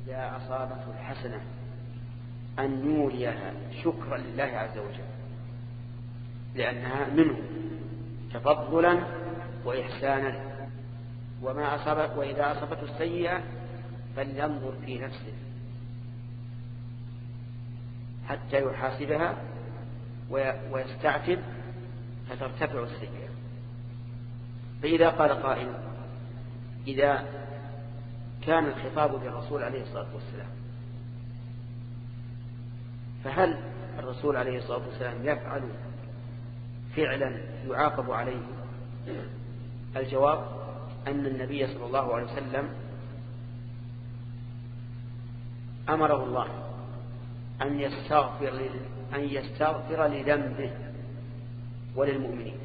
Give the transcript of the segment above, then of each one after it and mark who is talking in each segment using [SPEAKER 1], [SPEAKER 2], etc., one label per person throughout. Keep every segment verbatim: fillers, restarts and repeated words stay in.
[SPEAKER 1] إذا أصابته الحسنة أن يوليها شكرا لله عز وجل، لأنها منه تفضلا وإحسانا. وما أصاب وإذا أصابته السيئة فلينظر في نفسه حتى يحاسبها ويستعتب فترتفع السيئة. فإذا قال قائل: إذا كان الخطاب بالرسول عليه الصلاة والسلام، فهل الرسول عليه الصلاة والسلام يفعل فعلا يعاقب عليه؟ الجواب أن النبي صلى الله عليه وسلم أمره الله أن يستغفر أن يستغفر لذنبه وللمؤمنين،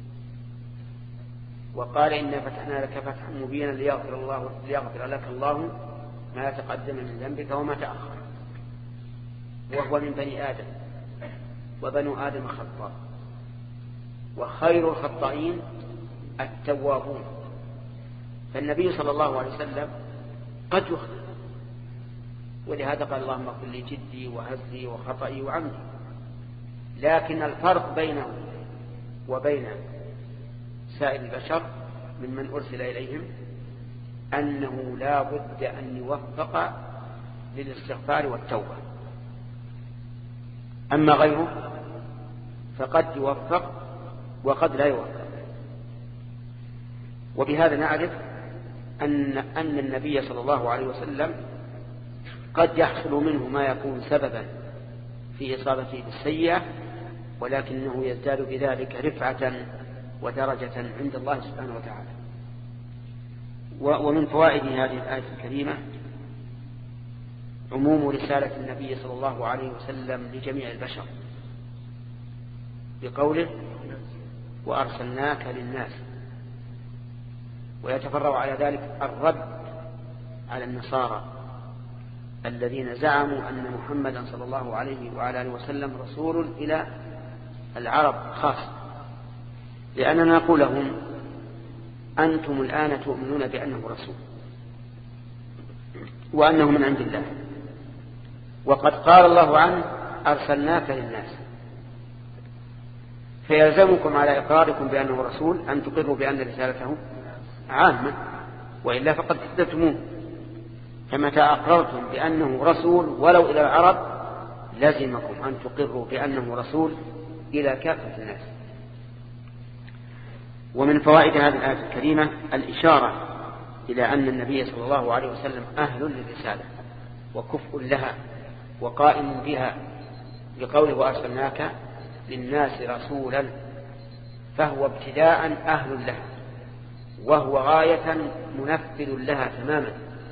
[SPEAKER 1] وقال: إنا فتحنا لك فتحا مبينا ليغفر الله ليغفر لك الله ما تقدم من ذنبك وما تأخر. وهو من بني آدم، وبنو آدم خطاء، وخير الخطائين التوابون. فالنبي صلى الله عليه وسلم قد يخطئ، ولهذا قال: اللهم اغفر لي جدي وهزلي وخطئي وعمدي. لكن الفرق بينه وبين سائر البشر ممن أرسل إليهم أنه لا بد أن يوفق للاستغفار والتوبة. أما غيره فقد يوفق وقد لا يوفق. وبهذا نعرف أن أن النبي صلى الله عليه وسلم قد يحصل منه ما يكون سببا في إصابته بالسيئة، ولكنه يزداد بذلك رفعة ودرجة عند الله سبحانه وتعالى. ومن فوائد هذه الآية الكريمة عموم رسالة النبي صلى الله عليه وسلم لجميع البشر بقوله: وأرسلناك للناس. ويتفرع على ذلك الرد على النصارى الذين زعموا أن محمدا صلى الله عليه وعلى آله وسلم رسول إلى العرب خاصة، لأننا نقول لهم: أنتم الآن تؤمنون بأنه رسول وأنه من عند الله، وقد قال الله عنه: أرسلناك للناس، فيلزمكم على إقراركم بأنه رسول أن تقروا بأن رسالته عامة، وإلا فقد كذبتموه. فمتى أقررتم بأنه رسول ولو إلى العرب لزمكم أن تقروا بأنه رسول إلى كافة الناس. ومن فوائد هذه الآية الكريمة الإشارة إلى أن النبي صلى الله عليه وسلم أهل للرسالة وكفء لها وقائم بها، بقوله: وأرسلناك للناس رسولا، فهو ابتداء أهل لها، وهو غاية منفذ لها تماما.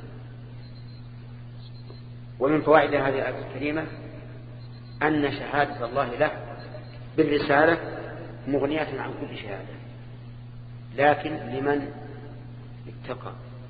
[SPEAKER 1] ومن فوائد هذه الآية الكريمة أن شهادة الله له بالرسالة مغنية عن كل شهادة، لكن لمن اتقى.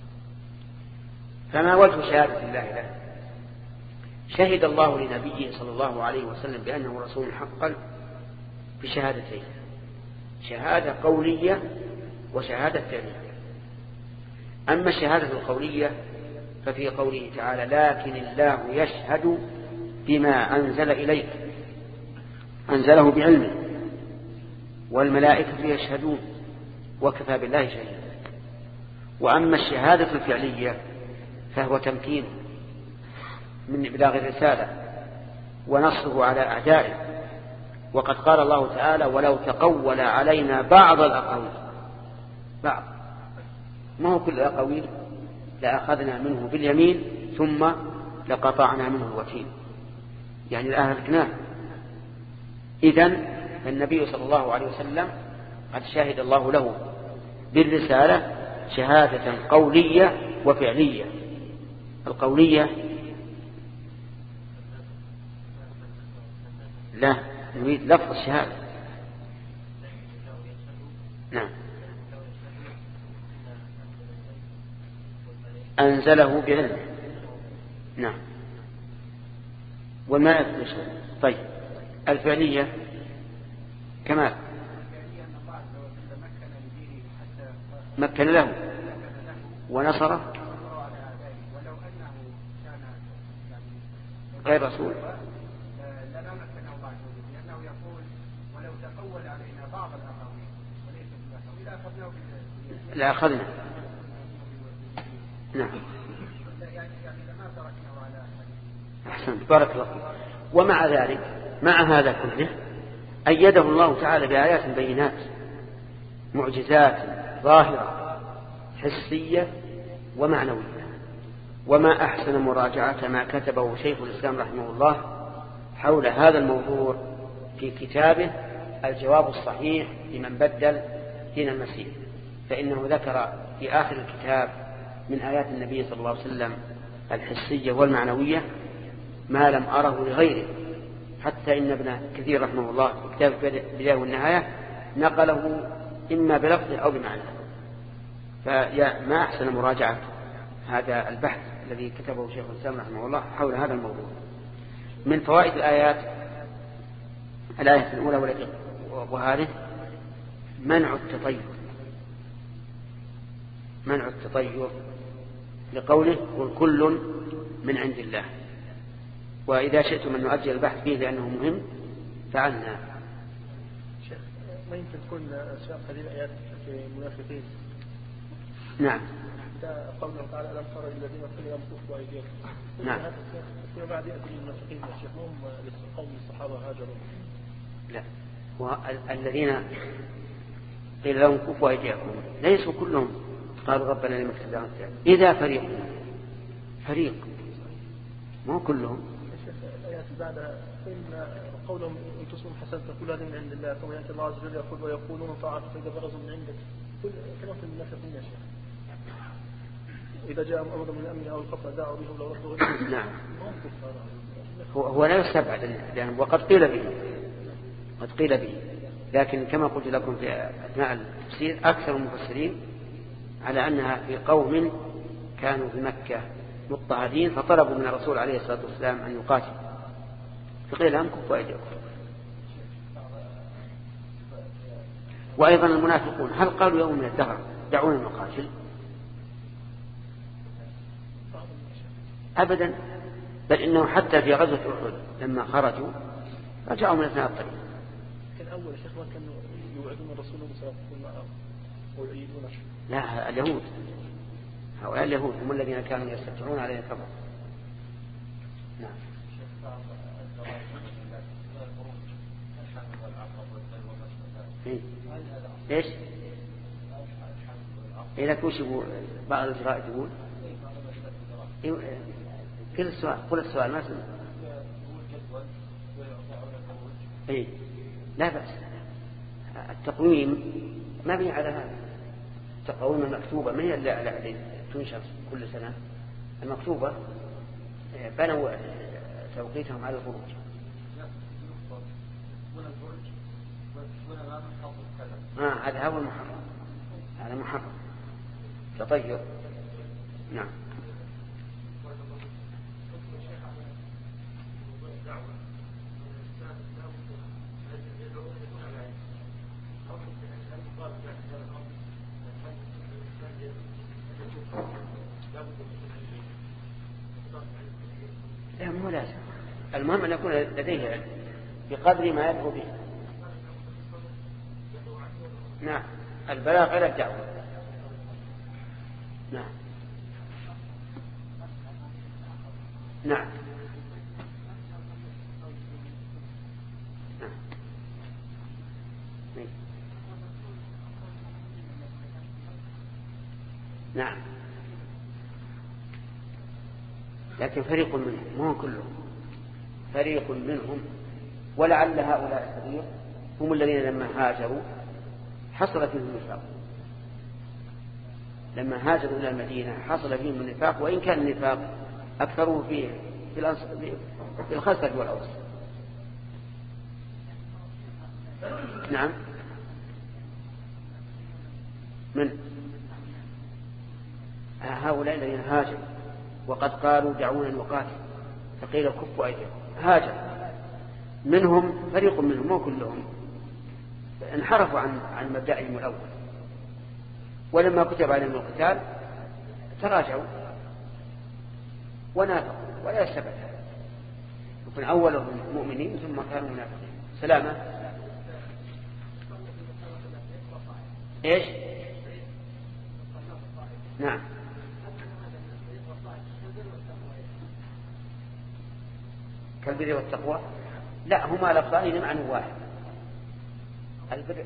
[SPEAKER 1] فما وجه شهادة الله له؟ شهد الله لنبيه صلى الله عليه وسلم بأنه رسول حقا بشهادتين: شهادة قولية وشهادة فعلية. أما الشهادة القولية ففي قوله تعالى: لكن الله يشهد بما أنزل إليك، أنزله بعلمه، والملائكة يشهدون، وكفى بالله شهيدا. وأما الشهادة الفعلية فهو تمكين من إبلاغ الرسالة ونصره على أعدائه. وقد قال الله تعالى: ولو تقول علينا بعض الأقاويل، بعض، ما هو كل الأقاويل، لأخذنا منه باليمين ثم لقطعنا منه الوتين، يعني لأهلكناه. إذن النبي صلى الله عليه وسلم قد شهد الله له بالرسالة شهادة قولية وفعلية. القولية لا نريد لفظ الشهادة. نعم، أنزله بعلمه. نعم، والملائكة يشهدون. طيب، الفعلية كمال مكن له ونصره.
[SPEAKER 2] ولو أنه كان
[SPEAKER 1] غير رسول.
[SPEAKER 2] لأنه يقول ولو تقول علينا بعض الأقاويل وليس بالأقاويل أخذناه
[SPEAKER 1] لا أخذنا. نعم. أحسنت بارك الله فيك. ومع ذلك مع هذا كله أيده الله تعالى بآيات بينات معجزات ظاهرة حسية ومعنوية. وما أحسن مراجعة ما كتبه شيخ الإسلام رحمه الله حول هذا الموضوع في كتابه الجواب الصحيح لمن بدل دين المسيح، فإنه ذكر في آخر الكتاب من آيات النبي صلى الله عليه وسلم الحسية والمعنوية ما لم أره لغيره، حتى إن ابن كثير رحمه الله في كتاب البداية والنهاية نقله إما بلفظه أو بمعنى. فما أحسن مراجعة هذا البحث الذي كتبه شيخ الإسلام رحمه الله حول هذا الموضوع. من فوائد الآيات الآية الأولى والتي وهذه منع التطير منع التطير لقوله والكل من عند الله. وإذا شئتم أن نؤجل البحث فيه لأنه مهم فعلنا.
[SPEAKER 3] شيخ ما يمكن تكون سياق هذه الآيات في المنافقين؟
[SPEAKER 1] نعم.
[SPEAKER 3] قوله تعالى ألم تر الذين كفروا يمكثوا أيديهم.
[SPEAKER 1] نعم.
[SPEAKER 3] فيما بعد يأتي المنافقين يا شيخ هم قوم الصحابة هاجروا.
[SPEAKER 1] لا والذين قيل لهم كفوا أيديكم ليسوا كلهم قالوا ربنا لما كتبنا إذا فريق فريق مو كلهم.
[SPEAKER 3] الآيات بعدها إن قولهم إن تصبحوا حسنة تقول هذه من عند الله ثم يأتي الله عز وجل يقول ويقولون طاعة فإذا برزوا من عندك كل كلام المنافقين يا شيخ. إذا جاء أمر من الأمن أو الخطأ دعوا به ولو ردوا غيره.
[SPEAKER 1] نعم. هو هو لا يستبعد لأن وقد قيل به قد قيل به لكن كما قلت لكم في أثناء التفسير أكثر المفسرين على أنها في قوم كانوا في مكة مضطهدين فطلبوا من الرسول عليه الصلاة والسلام أن يقاتل فقيل لهم كفوا أيديكم. وأيضا المنافقون هل قالوا يوم من الدهر دعونا نقاتل؟ أبدا، بل إنه حتى في غزوة أحد لما خرجوا رجعوا من أثناء الطريق.
[SPEAKER 3] كان أول شيخ ما كانوا يوعدون الرسول صلى الله عليه وسلم ويؤيدون.
[SPEAKER 1] لا اليهود هؤلاء اليهود هم الذين كانوا يستطيعون عليه الكبر. نعم. ليش؟ إذا كوش بعض الجرائد يقول كل السؤال قل السؤال ما سمع. إيه لا بأس. التقويم ما بني على هذا. التقويم المكتوبة ما هي اللي تنشر كل سنة. المكتوبة بنوا توقيتهم على الخروج. آه هذا هو المحرم. هذا محرم تطير. نعم. لا مو لازم. المهم أن يكون لديه علم بقدر ما يدعو به. نعم البلاغ غير الدعوة. نعم نعم نعم نعم لكن فريق منهم مو كلهم، فريق منهم ولعل هؤلاء الفريق هم الذين لما هاجروا حصل فيهم النفاق. لما هاجروا إلى المدينة حصل فيهم النفاق، وإن كان النفاق أكثره في في الخزرج والأوس. نعم من هؤلاء الذين هاجروا وقد قالوا دعونا نقاتل فقيل كفوا أيديكم. هاجر منهم فريق منهم مو كلهم انحرفوا عن عن مبدأهم الأول، ولما كتب عليهم القتال تراجعوا ونافقوا ولا يستبعد هذا. يكون أولهم مؤمنين ثم كانوا منافقين. سلامة. إيش؟ نعم. كالبر والتقوى لا، هما لفظان معنى واحد. البر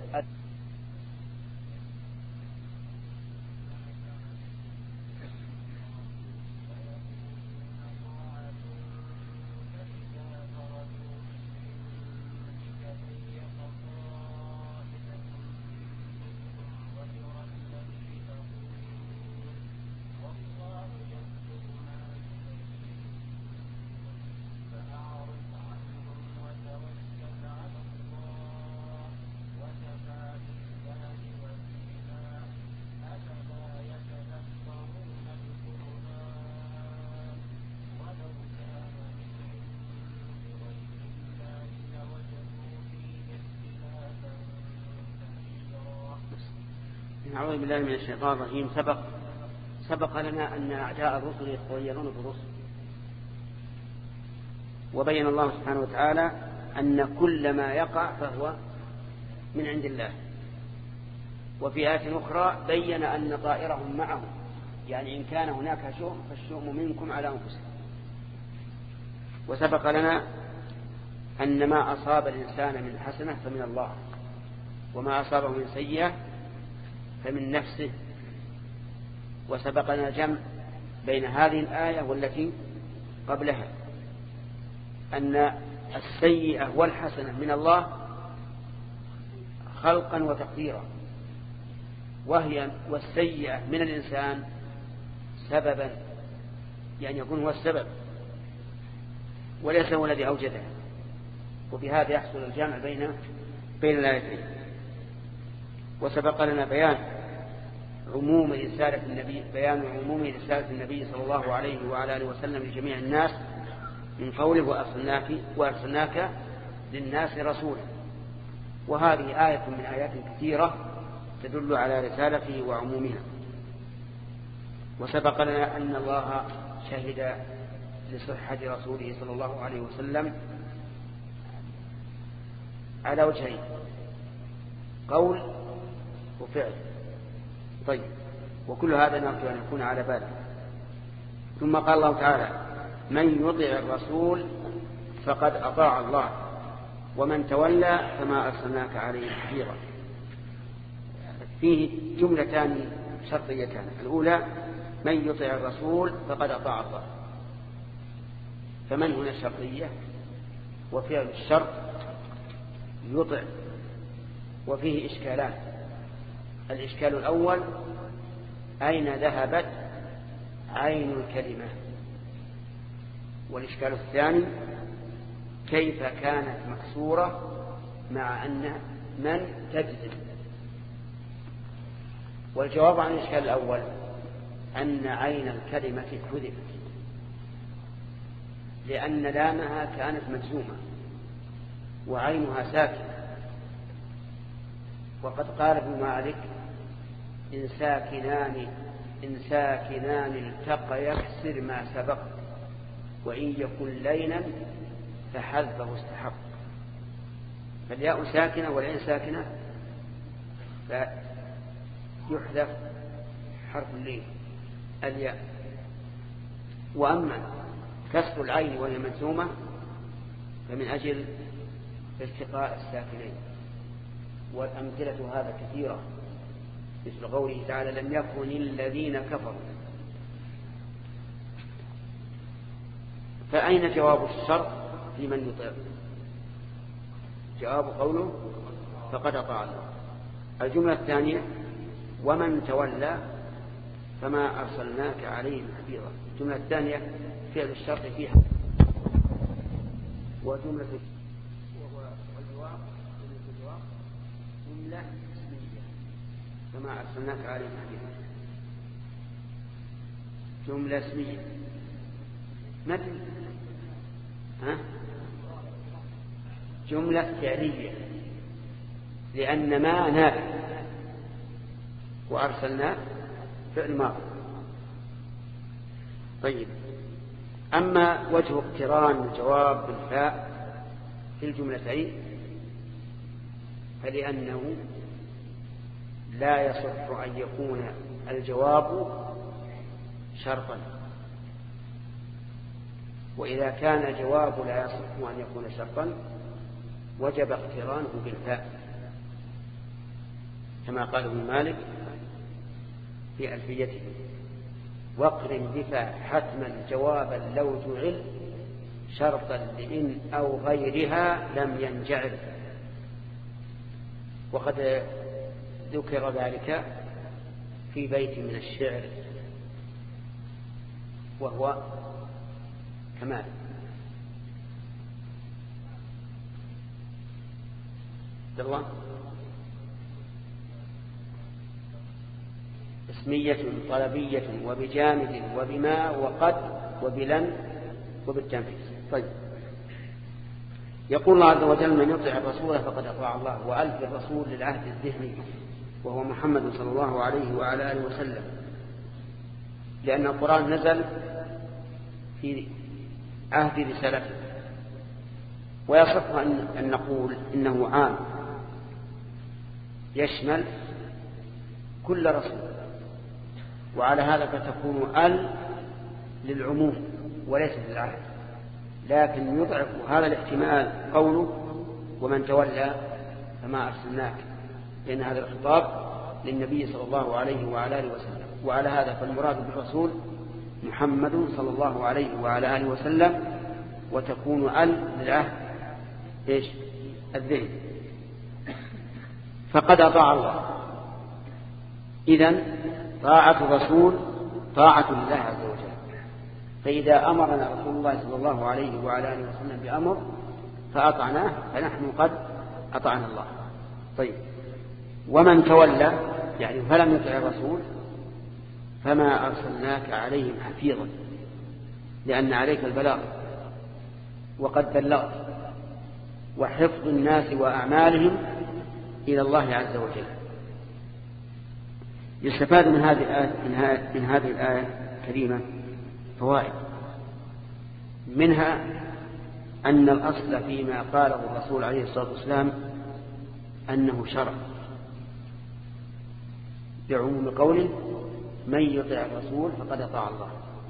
[SPEAKER 1] أعوذ بالله من الشيطان الرجيم. سبق سبق لنا أن أعداء الرسل يتطيرون بالرسل، وبين الله سبحانه وتعالى أن كل ما يقع فهو من عند الله. وفي آية أخرى بين أن طائرهم معهم، يعني إن كان هناك شؤم فالشؤم منكم على أنفسكم. وسبق لنا أن ما أصاب الإنسان من حسنة فمن الله، وما أصابه من سيئة فمن نفسه. وسبق لنا جمع بين هذه الآية والتي قبلها، أن السيئة والحسنة من الله خلقا وتقديرا، وهي والسيئة من الإنسان سببا، يعني يكون هو السبب وليس هو الذي أوجده. وبهذا يحصل الجمع بين بين الآيتين. وسبق لنا بيان عموم رسالة النبي بيان عموم رسالة النبي صلى الله عليه وعلى آله وسلم لجميع الناس من قوله وأرسلناك وأرسلناك للناس رسولا. وهذه آية من آيات كثيرة تدل على رسالته وعمومها. وسبق لنا أن الله شهد لصحة رسوله صلى الله عليه وسلم على وجهين، قول وفعل. طيب، وكل هذا نرجو أن يكون على باله. ثم قال الله تعالى من يطع الرسول فقد أطاع الله ومن تولى فما أرسلناك عليه حفيظا. فيه جملتان شرطيتان. الأولى من يطع الرسول فقد أطاع الله، فمن هنا الشرطية وفعل الشرط يطع. وفيه إشكالان. الإشكال الأول أين ذهبت عين الكلمة، والإشكال الثاني كيف كانت مكسورة مع أن من تجزم. والجواب عن الإشكال الأول أن عين الكلمة حذفت لأن لامها كانت مجزومة وعينها ساكنة. وقد قال ابن مالك إن ساكنان إن ساكنان التقى يكسر ما سبق وإن يكن لينا فحذفه استحق. فالياء ساكنة والعين ساكنة فيحذف حرف اللين الياء. وأما كسر العين وهي مجزومة فمن أجل التقاء الساكنين. والأمثلة هذا كثيرة، مثل قوله تعالى لم يكن الذين كفروا. فأين جواب الشرط في من يطيع؟ جواب قوله فقد أطاع الله. الجملة الثانية ومن تولى فما أرسلناك عليهم حفيظا. الجملة الثانية فعل الشرط فيها. وجملة الجواب جملة اسمية فما أرسلناك عليهم حفيظا. جملة اسمية مثل ها جملة فعلية لأن ما نافع وأرسلنا فعل ماضي. طيب، أما وجه اقتران الجواب بالفاء في الجملتين فلأنه لا يصح أن يكون الجواب شرطا، وإذا كان الجواب لا يصح أن يكون شرطا وجب اقترانه بالفاء، كما قال ابن مالك في ألفيته: واقرن بفاء حتما جوابا لو جعل شرطا لإن أو غيرها لم ينجعل. وقد ذكر ذلك في بيت من الشعر وهو كمال: الله اسمية طلبية وبجامد وبما وقد وبلن وبالتنفيذ. طيب، يقول الله عز وجل: من يطع الرسول فقد أطاع الله. وألف الرسول للعهد الذهني وهو محمد صلى الله عليه وعلى آله وسلم، لأن القرآن نزل في عهد رسالته، ويصح أن نقول إنه عام يشمل كل رسول، وعلى هذا فتكون ال للعموم وليس للعهد، لكن يضعف هذا الاحتمال قوله: ومن تولى فما أرسلناك، لأن هذا الخطاب للنبي صلى الله عليه وعلى آله وسلم. وعلى هذا فالمراد بالرسول محمد صلى الله عليه وعلى آله وسلم، وتكون ال للعهد إيش؟ الذهن. فقد أطاع الله. إذن طاعة الرسول طاعة لله عز وجل، فإذا أمرنا رسول الله صلى الله عليه وعلى آله وسلم بأمر فأطعناه فنحن قد أطعنا الله. طيب، ومن تولى يعني فلم يطع الرسول فما أرسلناك عليهم حفيظا، لأن عليك البلاغ وقد بلغت، وحفظ الناس وأعمالهم إلى الله عز وجل. يستفاد من هذه الآية من هذه الآية الكريمة فوائد، منها أن الأصل فيما قاله الرسول عليه الصلاة والسلام أنه شرع، بعموم قوله: من يطع الرسول فقد أطاع الله.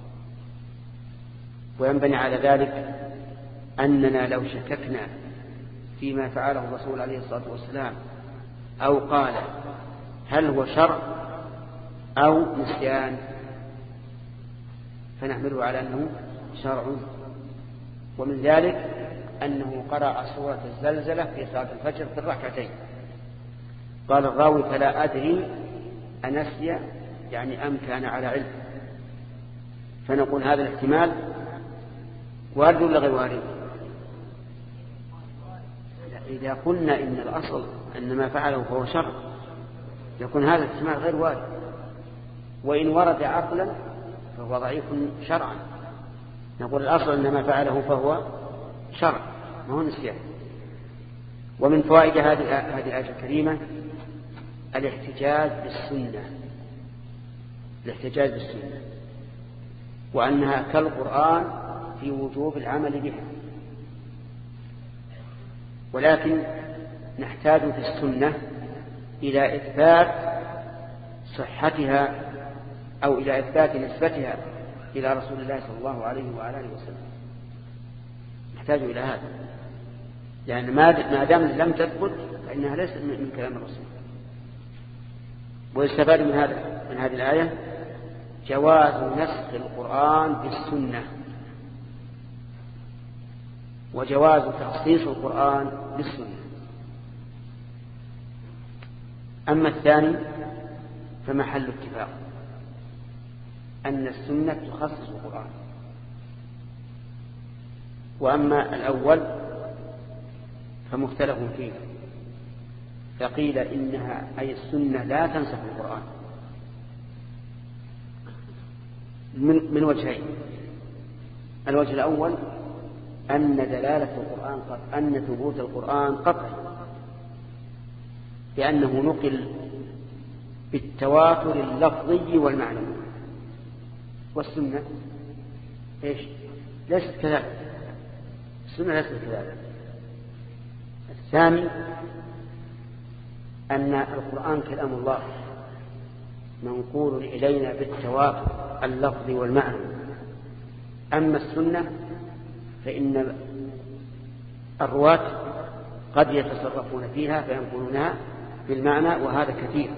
[SPEAKER 1] وينبني على ذلك أننا لو شككنا فيما فعله الرسول عليه الصلاة والسلام أو قال هل هو شرع أو نسيان فنحمله على أنه شرع. ومن ذلك أنه قرأ سورة الزلزلة في صلاة الفجر في الركعتين. قال الراوي: فلا أدري أنسي يعني أم كان على علم. فنقول هذا الاحتمال وارد ولا غير وارد؟ إذا قلنا إن الأصل أن ما فعله فهو شرع يكون هذا الاحتمال غير وارد، وإن ورد عقلا فهو ضعيف شرعا. نقول الأصل أن ما فعله فهو شرع ما هو نسيان. ومن فوائد هذه الآية الكريمة الاحتجاج بالسنة، الاحتجاج بالسنة وأنها كالقرآن في وجوب العمل بها، ولكن نحتاج في السنة إلى إثبات صحتها أو إلى إثبات نسبتها إلى رسول الله صلى الله عليه وعلى آله وسلم. نحتاج إلى هذا، لأن ما دام لم تثبت فإنها ليست من كلام الرسول. ويستفاد من هذا من هذه الآية جواز نسخ القرآن بالسنة، وجواز تخصيص القرآن بالسنة. أما الثاني فمحل اتفاق أن السنة تخصص القرآن، وأما الأول فمختلف فيه، فقيل إنها أي السنة لا تنسخ القرآن من, من وجهين. الوجه الأول أن دلالة القرآن قط أن ثبوت القرآن قطعي، لأنه نقل بالتواتر اللفظي والمعنوي، والسنة إيش؟ ليست كذلك، السنة ليست كذلك. الثاني أن القرآن كلام الله منقول إلينا بالتواتر اللفظي والمعنى. أما السنة فإن الرواة قد يتصرفون فيها فينقلونها بالمعنى، وهذا كثير.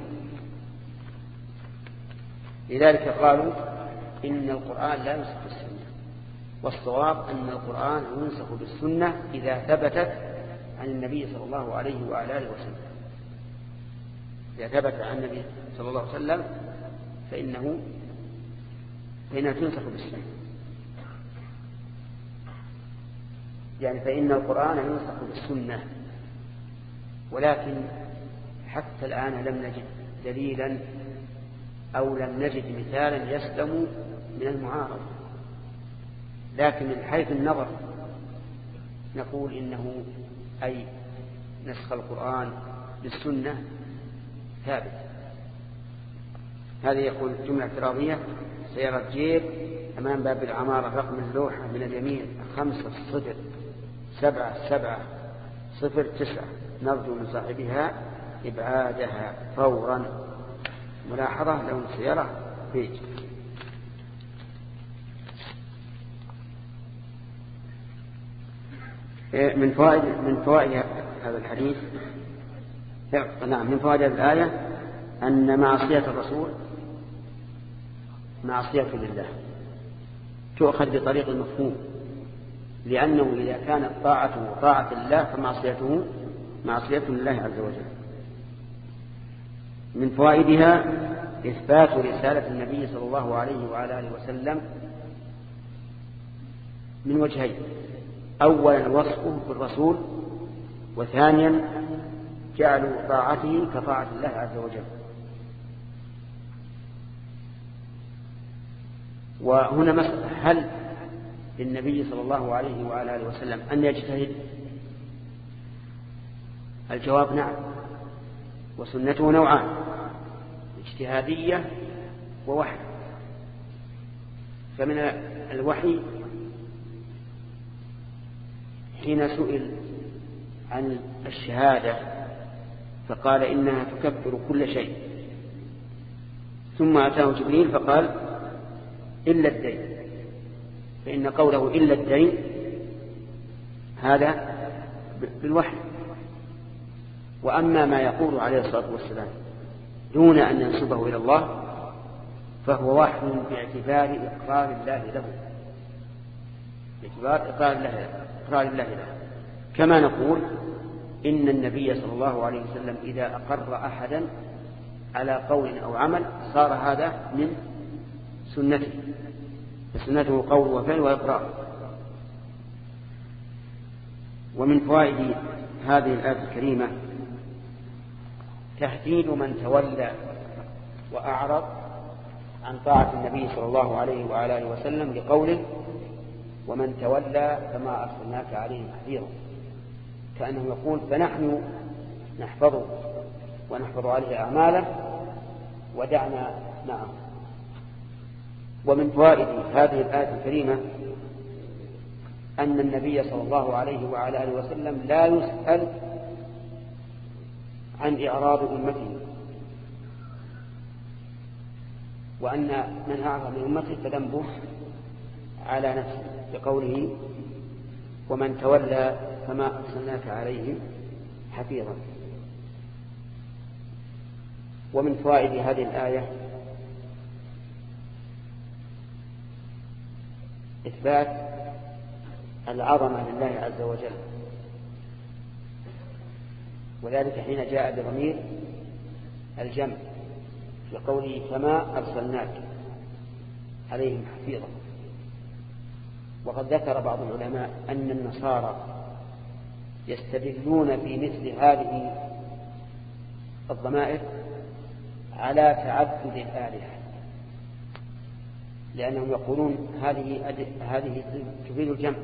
[SPEAKER 1] لذلك قالوا إن القرآن لا ينسخ بالسنة، والصواب أن القرآن ينسخ بالسنة إذا ثبتت عن النبي صلى الله عليه وعلى آله وسلم. إذا ثبت عن النبي صلى الله عليه وسلم فإنه فإنها تنسخ بالسنة، يعني فإن القرآن ينسخ بالسنة. ولكن حتى الآن لم نجد دليلا أو لم نجد مثالا يسلم من المعارضة، لكن من حيث النظر نقول إنه أي نسخ القرآن بالسنة ثابت. هذه يقول جملة اعتراضية: سيارة جيب أمام باب العمارة، رقم اللوحة من اليمين خمسة صفر سبعة سبعة صفر تسعة، نرجو من صاحبها إبعادها فورا. ملاحظة: لون السيارة بيج. من فوائد من فوائد هذا الحديث، نعم من فوائد الآية أن معصية الرسول معصية لله، تؤخذ بطريق المفهوم، لأنه إذا كانت طاعته طاعة الله فمعصيته معصية لله عز وجل. من فوائدها إثبات رسالة النبي صلى الله عليه وعلى آله وسلم من وجهين: أولا وصفه بالرسول، وثانيا جعلوا طاعته كطاعة الله عز وجل. وهنا مسألة: هل للنبي صلى الله عليه وعلى آله وسلم أن يجتهد؟ الجواب نعم، وسنته نوعان: اجتهادية ووحي. فمن الوحي حين سئل عن الشهادة فقال إنها تكفر كل شيء، ثم أتاه جبريل فقال إلا الدين، فإن قوله إلا الدين هذا بالوحي. وأما ما يقول عليه الصلاة والسلام دون أن ينسبه إلى الله فهو وحي باعتبار إقرار الله له، باعتبار إقرار الله, إقرار الله له. كما نقول إن النبي صلى الله عليه وسلم إذا أقر أحدا على قول أو عمل صار هذا من سنته، فسنته قول وفعل وإقرار. ومن فوائد هذه الآية الكريمة تهديد من تولى وأعرض عن طاعة النبي صلى الله عليه وعلى آله وسلم لقوله: ومن تولى فما أرسلناك عليهم حفيظا، كأنه يقول فنحن نحفظه ونحفظ عليه أعماله ودعنا معه. ومن فوائد هذه الآية الكريمة أن النبي صلى الله عليه وعلى آله وسلم لا يسأل عن إعراض أمته، وأن من أعرض من أمته فذنبه على نفسه بقوله: ومن تولى فما أرسلناك عليهم حفيظا. ومن فوائد هذه الآية إثبات العظمة لله عز وجل، وذلك حين جاء بضمير الجمع في قوله: فما أرسلناك عليهم حفيظا. وقد ذكر بعض العلماء أن النصارى يستدلون في مثل هذه الضمائر على تعدد الآلهة، لأنهم يقولون هذه هذه تفيد الجمع،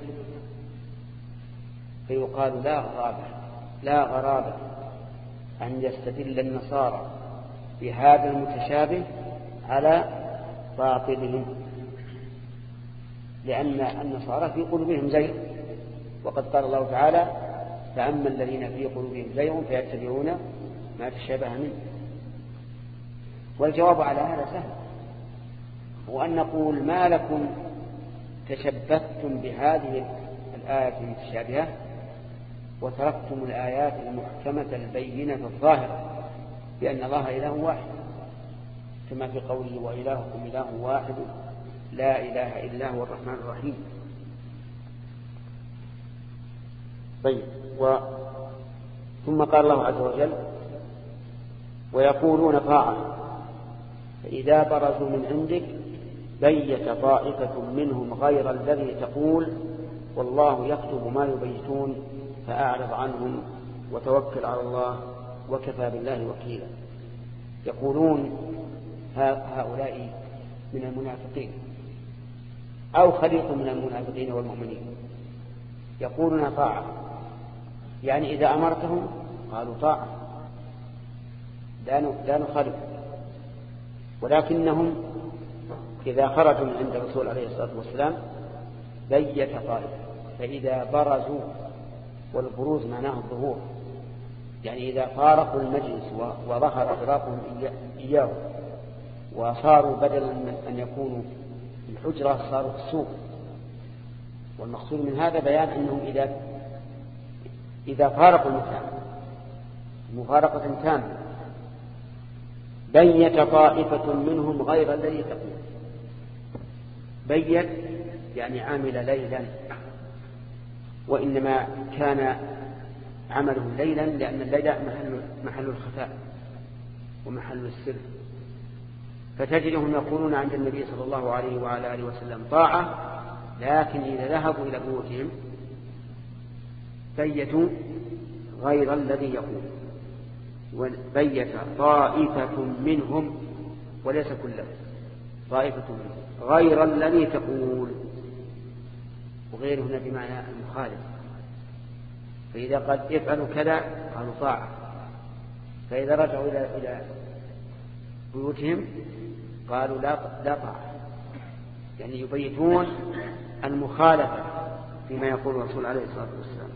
[SPEAKER 1] فيقال لا غرابة لا غرابة أن يستدل النصارى بهذا المتشابه على باطلهم، لأن النصارى في قلوبهم زيغ، وقد قال الله تعالى فأما الذين في قلوبهم زيغ فيتبعون ما تشابه منه. والجواب على هذا سهل، وأن نقول ما لكم تشبثتم بهذه الآية المتشابهة وتركتم الآيات المحكمة البينة الظاهرة بأن الله إله واحد، كما في قوله وإلهكم إله واحد لا إله إلا هو الرحمن الرحيم. طيب، و... ثم قال الله عز وجل ويقولون طاعة فإذا برزوا من عندك بيت طائفة منهم غير الذي تقول والله يكتب ما يبيتون فأعرض عنهم وتوكل على الله وكفى بالله وكيلا. يقولون هؤلاء من المنافقين أو خليط من المنافقين والمؤمنين، يقولون طاعة، يعني إذا أمرتهم قالوا طاعة لا نخالف، ولكنهم إذا خرجوا من عند الرسول عليه الصلاة والسلام بيت طائفة، فإذا برزوا، والبروز معناه الظهور، يعني إذا فارقوا المجلس وظهر فراقهم إياه وصاروا بدلا من أن يكونوا في الحجرة صاروا في السوق. والمقصود من هذا بيان أنهم إذا إذا فارقوا المكان مفارقة تامة بيت طائفة منهم غير الذي تقول. بيت يعني عامل ليلا، وإنما كان عمله ليلا لأن الليل محل, محل الخفاء ومحل السر، فتجدهم يقولون عند النبي صلى الله عليه وعلى آله وسلم طاعة، لكن إذا ذهبوا إلى بيوتهم بيتوا غير الذي يقول. وبيت طائفة منهم وليس كلهم، طائفة منهم غير الذي تقول، وغير هنا بمعنى المخالف. فإذا قد افعلوا كذا قالوا طاعة، فإذا رجعوا إلى إلى بيوتهم قالوا لا لا طاعة، يعني يبيتون المخالفة فيما يقول الرسول عليه الصلاة والسلام.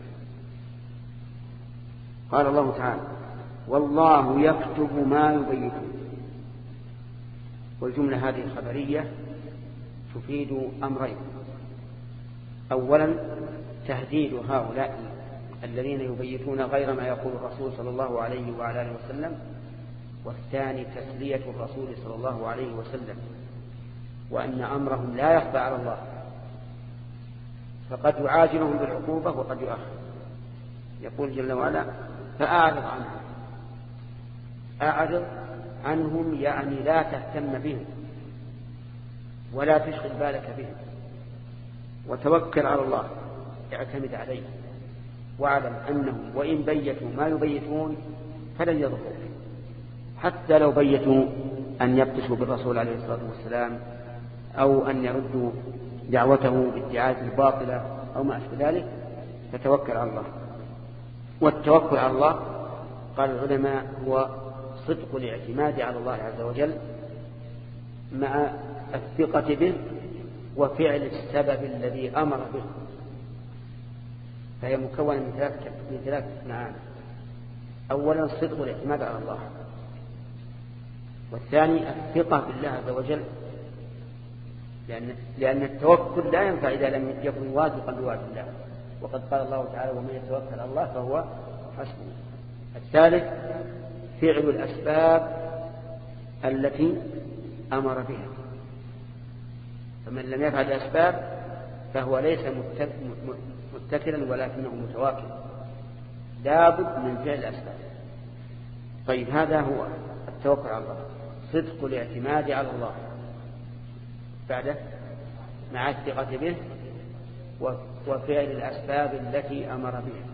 [SPEAKER 1] قال الله تعالى والله يكتب ما يبيتون، والجملة هذه الخبرية تفيد أمرين: أولا تهديد هؤلاء الذين يبيتون غير ما يقول الرسول صلى الله عليه وعلى آله وسلم، والثاني تسلية الرسول صلى الله عليه وسلم، وأن أمرهم لا يخفى على الله، فقد يعاجلهم بالعقوبة وقد يؤخر. يقول جل وعلا فأعرض عنهم. أعرض عنهم يعني لا تهتم بهم ولا تشغل بالك بهم، وتوكل على الله، اعتمد عليه، واعلم أنهم وإن بيتوا ما يبيتون فلن يضروك، حتى لو بيتوا أن يبتشوا بالرسول عليه الصلاة والسلام أو أن يردوا دعوته بالدعاية الباطلة أو ما أشبه ذلك، فتوكل على الله. والتوكل على الله قال العلماء هو صدق الاعتماد على الله عز وجل مع الثقة به وفعل السبب الذي أمر به، فهي مكونة من ثلاثة من ثلاثة معاني: أولا صدق الاعتماد على الله، والثاني الثقة بالله عز وجل، لأن, لأن التوكل لا ينفع إذا لم يكن واثقا بوعد الله، وقد قال الله تعالى ومن يتوكل على الله فهو حسبه. الثالث فعل الأسباب التي أمر بها، فمن لم يفعل الأسباب فهو ليس متكلا ولكنه متواكل، لابد من فعل الأسباب. طيب، هذا هو التوكل على الله، صدق الاعتماد على الله بعده مع الثقة به وفعل الأسباب التي أمر بها.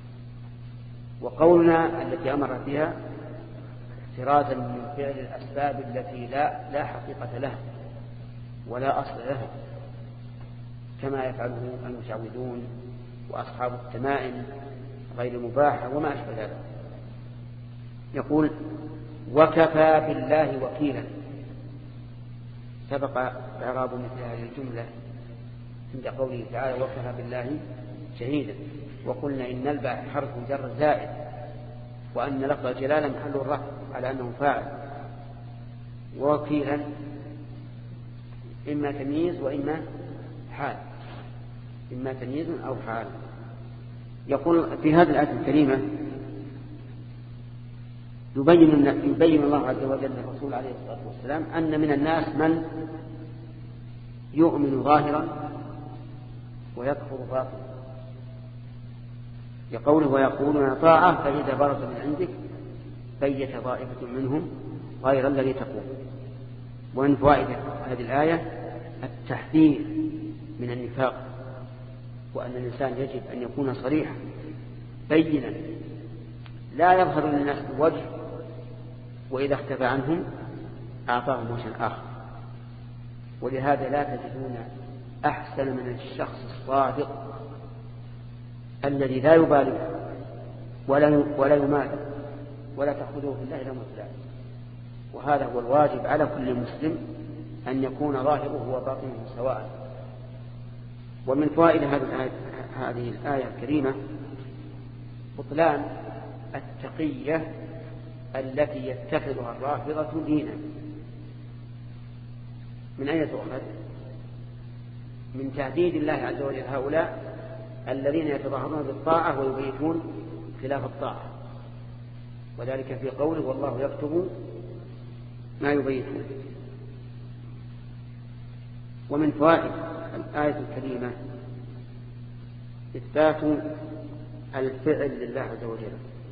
[SPEAKER 1] وقولنا التي أمر بها احترازا من فعل الأسباب التي لا, لا حقيقة لها ولا أصل لها، كما يفعله المشعوذون وأصحاب التمائم غير مباحة وما أشبه ذلك. يقول وكفى بالله وكيلا. سبق إعراب مثل هذه الجملة عند قوله تعالى وكفى بالله شهيدا. وقلنا إن الباء حرف جر زائد، وأن لفظ الجلالة محل الرفع على أنه فاعل. ووكيلا إما تمييز وإما حال، إما تمييز أو حال. يقول في هذه الآية الكريمة يبين, يبين الله عز وجل للرسول عليه الصلاة والسلام أن من الناس من يؤمن ظاهرا ويكفر باطنا، يقوله ويقولون طاعة فإذا برز من عندك بيت طائفة منهم غير الذي تقول. ومن فوائد هذه الآية التحذير من النفاق، وأن الإنسان يجب أن يكون صريحا بينا لا يظهر للناس بوجه، وإذا اختفى عنهم أعطاهم وجها آخر. ولهذا لا تجدون أحسن من الشخص الصادق الذي لا يبالغ ولا ولا يمادى ولا تأخذه في الله إلى مثله. وهذا هو الواجب على كل مسلم، أن يكون ظاهره وباطنه سواء. ومن فوائد هذه الآية الكريمة بطلان التقية التي يتخذها الرافضة دينا. من أين تؤخذ؟ من تهديد الله عز وجل هؤلاء الذين يتظاهرون بالطاعة ويبيتون خلاف الطاعة، وذلك في قوله والله يكتب ما يبيتون. ومن فوائد الآية الكريمة إثبات الفعل لله عز وجل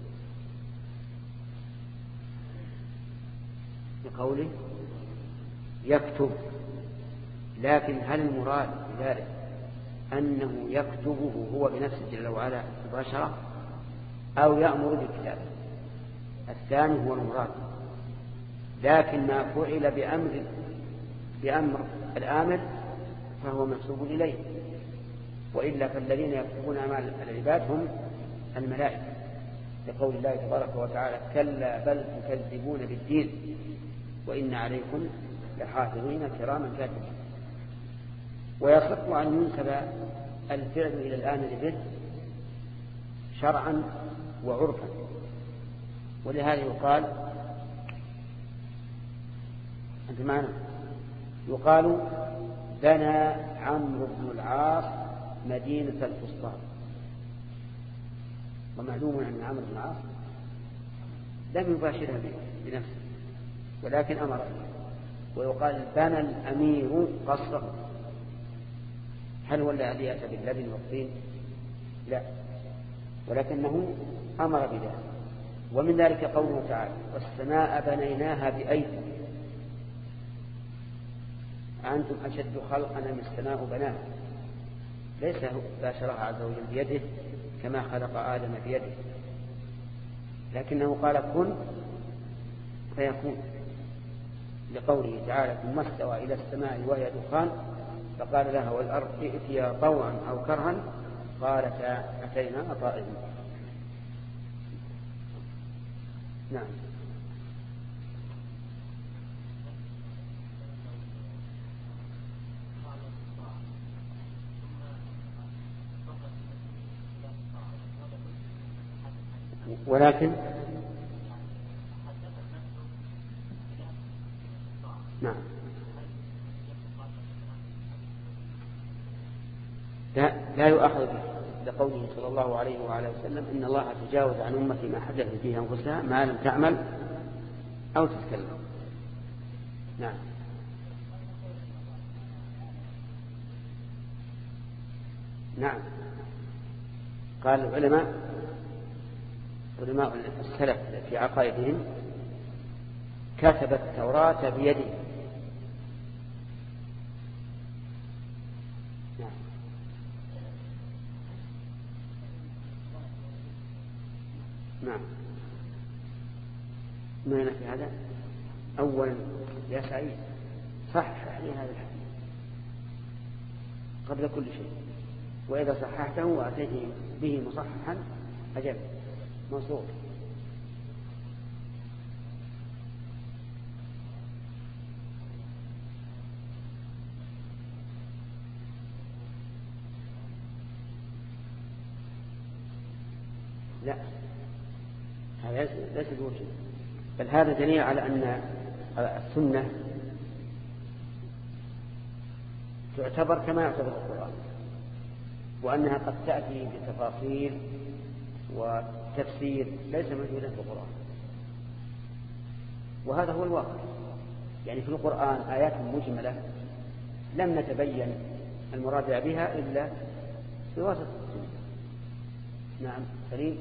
[SPEAKER 1] بقوله يكتب. لكن هل المراد بذلك أنه يكتبه هو بنفسه جل وعلا مباشرة أو يأمر بالكتابة؟ الثاني هو المراد، لكن ما فعل بأمر بأمر الآمر فهو منسوب إليه، وإلا فالذين يكتبون أعمال العباد هم الملائكة، لقول الله تبارك وتعالى كلا بل تكذبون بالدين وإن عليكم لحافظين كراما كاتبين. ويصح أن ينسب الفعل إلى الآمر به شرعا وعرفا، ولهذا يقال أنت معنا يقال بنى عمرو بن العاص مدينة الفسطاط، ومعلوم أن عمرو بن العاص لم يباشرها بنفسه ولكن أمر به. ويقال بنى الأمير قصره، هل هو الذي أتى باللبن والطين؟ لا، ولكنه أمر بذلك. ومن ذلك قوله تعالى والسماء بنيناها بأيد أنتم أشد خلقا من السماء بناها، ليس باشرها عز وجل بيده كما خلق آدم بيده، لكنه قال كن فيكون، لقوله تعالى ثم استوى إلى السماء وهي دخان فقال لها والأرض ائتيا طوعا أو كرها قالتا أتينا طائعين. نعم. ولكن نعم لا, لا يؤخذ به، لقوله صلى الله عليه وعلى وسلم إن الله تجاوز عن أمتي ما حدث فيها أنفسها ما لم تعمل أو تتكلم. نعم. نعم قال العلماء علماء السلف في عقائدهم كتب التوراة بيده. نعم. نعم. ما في هذا؟ أولا يا سعيد صحح لي هذا الحديث قبل كل شيء، وإذا صححته وأتيته به مصححا أجل منصور. لا، هذا ليس بوجه، بل هذا دليل على أن السنة تعتبر كما يعتبر القرآن، وأنها قد تأتي بتفاصيل وتفسير ليس موجودا في القرآن. وهذا هو الواقع، يعني في القرآن آيات مجملة لم نتبين المراد بها إلا بواسطة السنة. نعم سليم.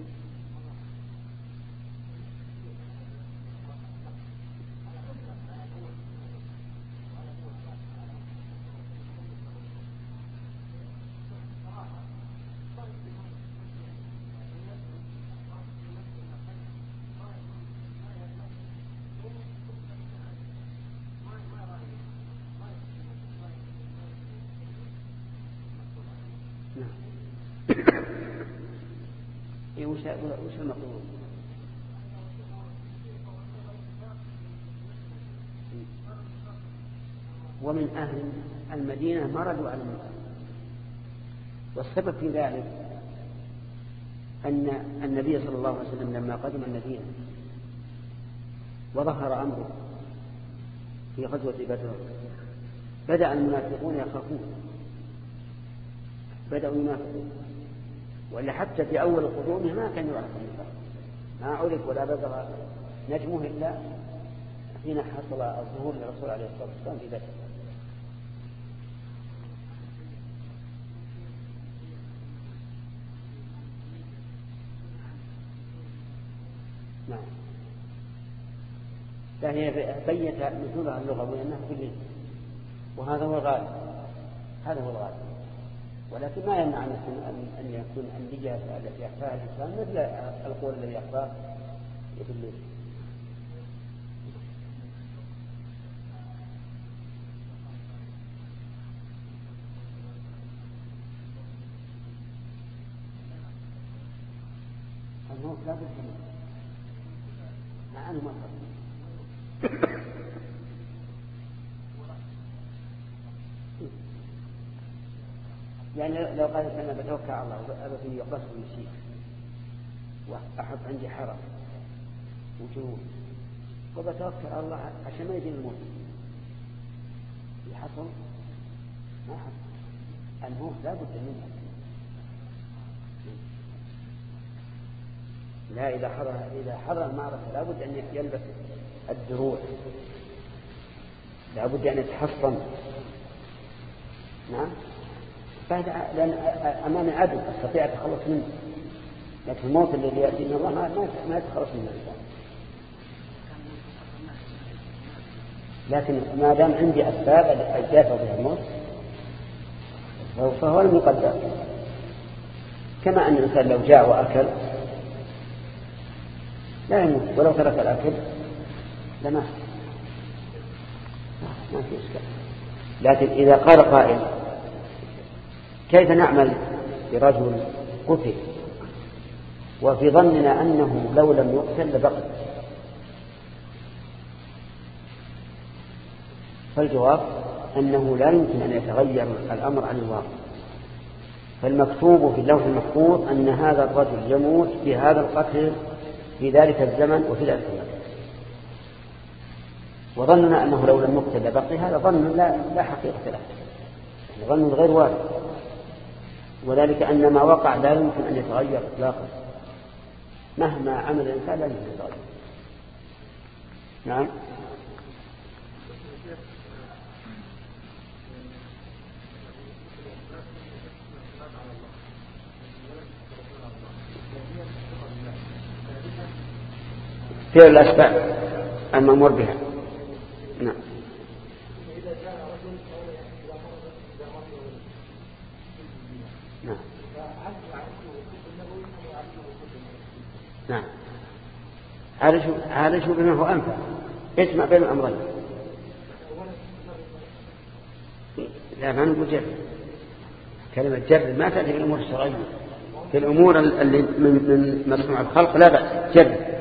[SPEAKER 1] إيه وش وش المطلوب؟ ومن أهل المدينة مردوا على المنكر، والسبب في ذلك أن النبي صلى الله عليه وسلم لما قدم المدينة وظهر أمره في غزوة بدر بدأ المنافقون يخافون، بدأوا ينافقون، وإلا حتى في أول قدومه ما كان يعرف النفاق، ما عرف ولا بلغ نجمه إلا حين حصل الظهور للرسول عليه الصلاة والسلام في بدر. نعم، فهي بيت نزولها اللغوي أنها في الليل، وهذا هو الغالب، هذا هو الغالب، ولكن ما يمنع أن يكون النية التي يخفاها الإنسان مثل القول الذي يخفاه في الليل. الموت لا بد منه مع أنه مطلق. يعني لو قال أنا بتوكل على الله أبغي يقصر المسيح وأحط عندي حرم وجنون وبتوكل على الله عشان ما يجي الموت، يحصل ما حصل. الموت لا بد منه، لا إذا حضر إذا حضر المعركة لا بد أن يلبس الدروع، لا بد أن يتحصن. نعم، بعد لأن أمام عدو أستطيع أتخلص منه، لكن الموت الذي يأتي من الله ما ما يتخلص منه الإنسان. لكن ما دام عندي أسباب أدافع بها الموت فهو المقدر. كما أن الإنسان لو جاء وأكل لا يموت، ولو ترك الأكل لما ما في إشكال. لكن إذا قال قائل كيف نعمل برجل قتل وفي ظننا أنه لو لم يقتل لبقي؟ فالجواب أنه لا يمكن أن يتغير الأمر عن الواقع، فالمكتوب في اللوح المحفوظ أن هذا الرجل يموت بهذا القتل في ذلك الزمن وفي ذلك المكان، وظننا أنه لو لم يقتل لبقي، هذا ظن لا, لا حقيقة له، ظن غير وارد، وذلك أن ما وقع لا يمكن أن يتغير إطلاقا، مهما عمل الإنسان لا يمكن يتغير. نعم. فعل الأسباب المأمور بها. نعم. نعم. نعم. عالجوا بما هو أنفع، يجمع بين الأمرين. لا ما نقول جرب، كلمة جرب ما تأتي في الأمور الشرعية، في الأمور اللي من مصنوع الخلق لا بأس جرب.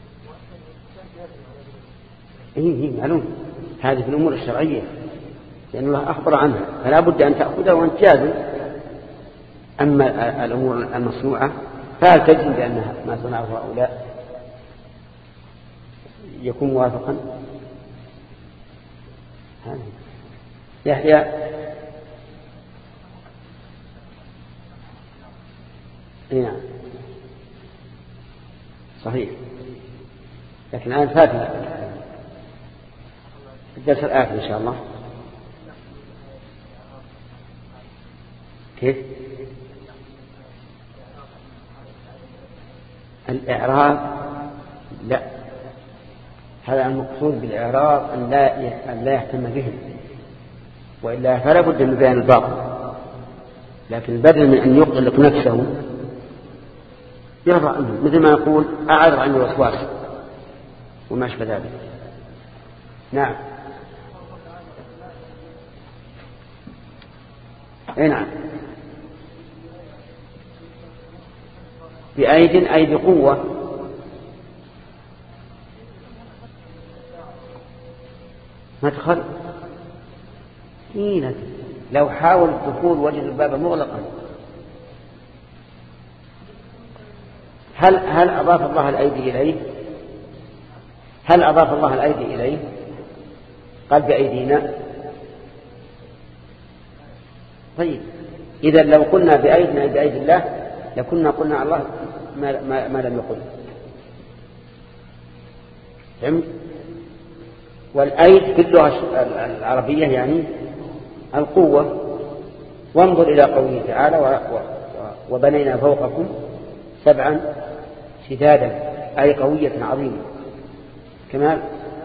[SPEAKER 1] إيه إيه معلوم، هذه في الأمور الشرعية، لأن الله أخبر عنها فلا بد أن تأخذها وأن تجازم. أما الأمور المصنوعة فهل تجزم بأنها ما صنعه هؤلاء يكون موافقا؟ يحيى نعم صحيح، لكن الآن فاتنا الدرس الآخر إن شاء الله. كيف الإعراب؟ لا، هذا المقصود بالإعراب أن لا أن لا يهتم بهم، وإلا فلا بد من بيان الباطل. لكن بدل من أن يقلق نفسه يرضى عنه، مثل ما يقول أعرض عن الوسواس وما أشبه ذلك. نعم اي نعم، بأيد أي بقوة. ما تخل حين لو حاول الدخول وجد الباب مغلقا. هل هل أضاف الله الأيدي إليه؟ هل أضاف الله الأيدي إليه؟ قال بأيدينا. طيب إذا لو قلنا بأيدنا بأيدي الله لكنا قلنا على الله ما, ما, ما لم يقل. فهمت؟ والأيد في اللغة العربية يعني القوة. وانظر إلى قوله تعالى وبنينا فوقكم سبعا شدادا أي قوية عظيمة. كمال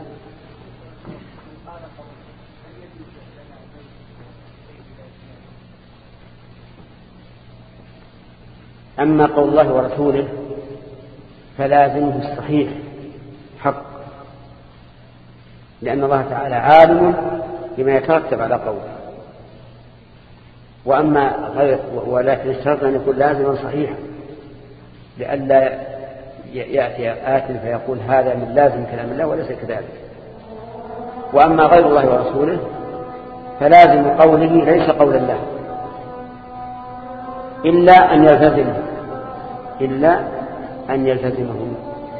[SPEAKER 1] أما قول الله ورسوله فلازمه الصحيح حق، لأن الله تعالى عالم بما يترتب على قوله. وأما غير ولكن اشترط أن يكون لازما صحيحا لئلا يأتي آت فيقول هذا من لازم كلام الله وليس كذلك. وأما غير الله ورسوله فلازم قوله ليس قول الله إلا أن يلتزمه إلا أن يلتزمه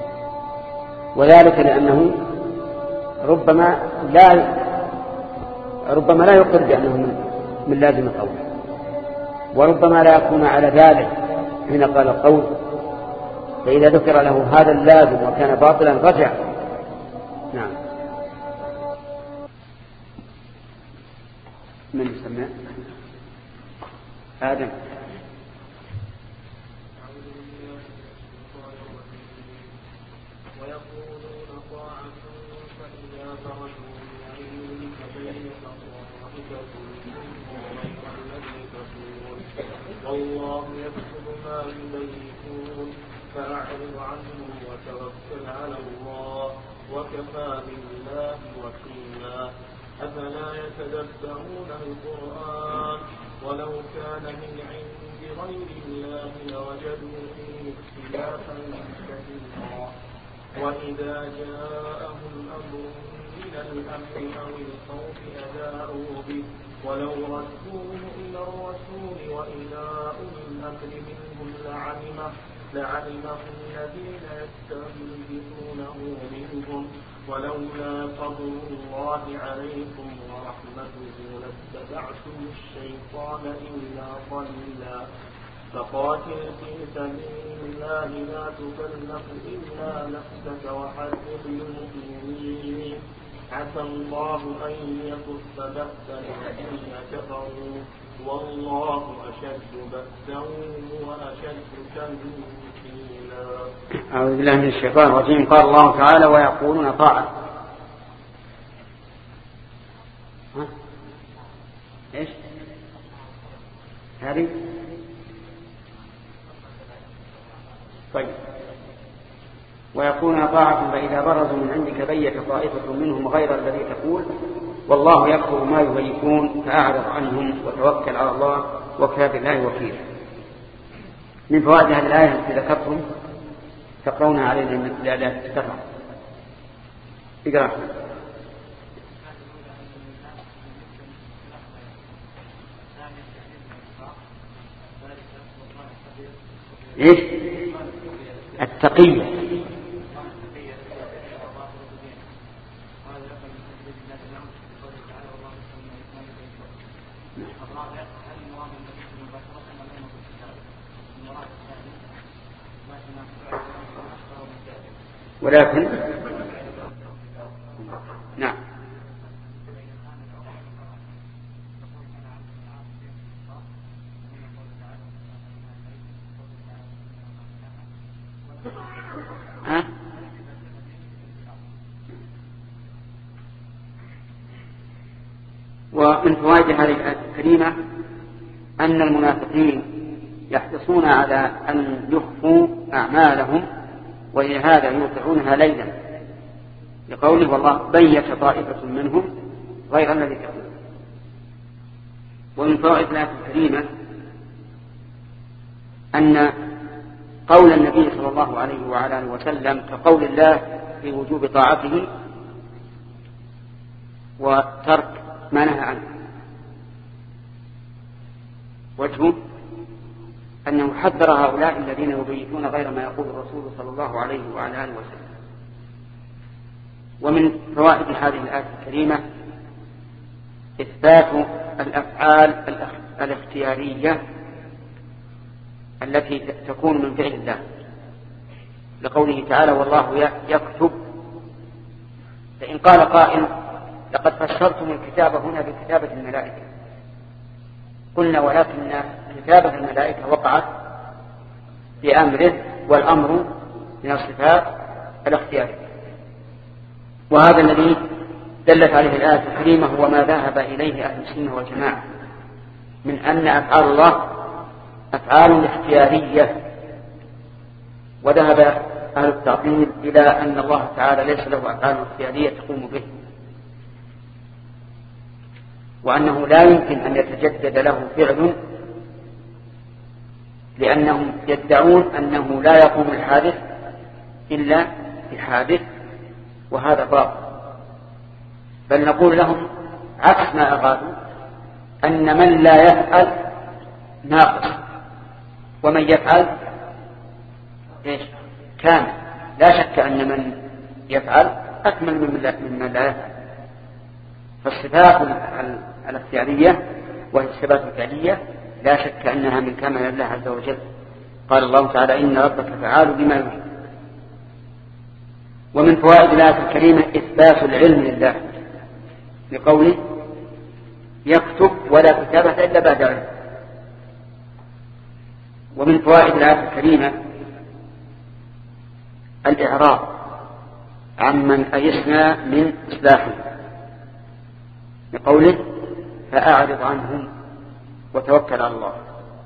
[SPEAKER 1] وذلك لأنه ربما لا ربما لا يقر بأنه من لازم القول، وربما لا يكون على ذلك حين قال القول. فإذا ذكر له هذا اللازم وكان باطلا رجع. نعم. من يسمع؟ آدم.
[SPEAKER 4] والله يكتب ما يبيتون فأعرض عنهم وتوكل على الله وكفى بالله وكيلا. أفلا يتدبرون القرآن ولو كان من عند غير الله لوجدوا فيه اختلافا كثيرا. وإذا جاءهم أمر من الأمن أو الخوف أذاعوا به ولو ردوه إلى الرسول وإلى أولي الأمر منهم لعلمه لعلمه الذين يستنبطونه منهم ولولا فضل الله عليكم ورحمته لاتبعتم الشيطان إلا ضلا. فقاتل في سبيل الله لا تكلف إلا نفسك وحرق المؤمنين عسى الله أن يكف بأس الذين كفروا والله أشد بأسا وأشد تنكيلا.
[SPEAKER 1] أعوذ بالله من الشيطان الرجيم. قال الله تعالى ويقولون طاعة. ها؟ إيش هذه؟ طيب. ويكون طاعة فإذا برزوا من عندك بيت طائفة منهم غير الذي تقول والله يكفر ما يبيتون فأعرض عنهم وتوكل على الله وكفى بالله وكيلا. من فوائد هذه الآية التي ذكرتم تقرونها علينا لا تتفع. اقرأ. إيش؟ التقية. ولكن نعم ها؟ ومن فوائد هذه الآية الكريمة أن المنافقين يحرصون على أن يخفوا أعمالهم، ولهذا يوقعونها ليلا، لقوله والله بيت طائفة منهم غير الذي تقول. ومن فوائد الآية الكريمة أن قول النبي صلى الله عليه وعلى آله وسلم كقول الله في وجوب طاعته وترك ما نهى عنه. وجهه أنه حذر هؤلاء الذين يبيتون غير ما يقول الرسول صلى الله عليه وعلى آله وسلم. ومن فوائد هذه الآية الكريمة إثبات الأفعال الاختيارية التي تكون من فعل الله، لقوله تعالى والله يكتب. فإن قال قائل لقد فسرتم الكتاب هنا بكتابة الملائكة، قلنا ولكن كتابة الملائكة وقعت بأمره، والأمر من الصفات الاختيارية. وهذا الذي دلت عليه الآية الكريمة هو ما ذهب إليه أهل السنة والجماعة من أن أفعال الله أفعال اختيارية. وذهب أهل التعطيل إلى أن الله تعالى ليس له أفعال اختيارية تقوم به، وأنه لا يمكن أن يتجدد له فعل، لأنهم يدعون أنه لا يقوم الحادث إلا بحادث، وهذا باطل. بل نقول لهم عكس ما أرادوا، أن من لا يفعل ناقص، ومن يفعل إيش؟ كامل. لا شك أن من يفعل أكمل من لا يفعل. فالصفات الاختيارية وهي الصفات الفعلية لا شك أنها من كمال الله عز وجل. قال الله تعالى إن ربك فعال بما يريد. ومن فوائد الآية الكريمة إثبات العلم لله، لقوله يكتب ولا كتابة إلا بعد علم. ومن فوائد الآية الكريمة الإعراض عمن أيسنا من إصلاحه، لقوله فأعرض عنهم وتوكل على الله.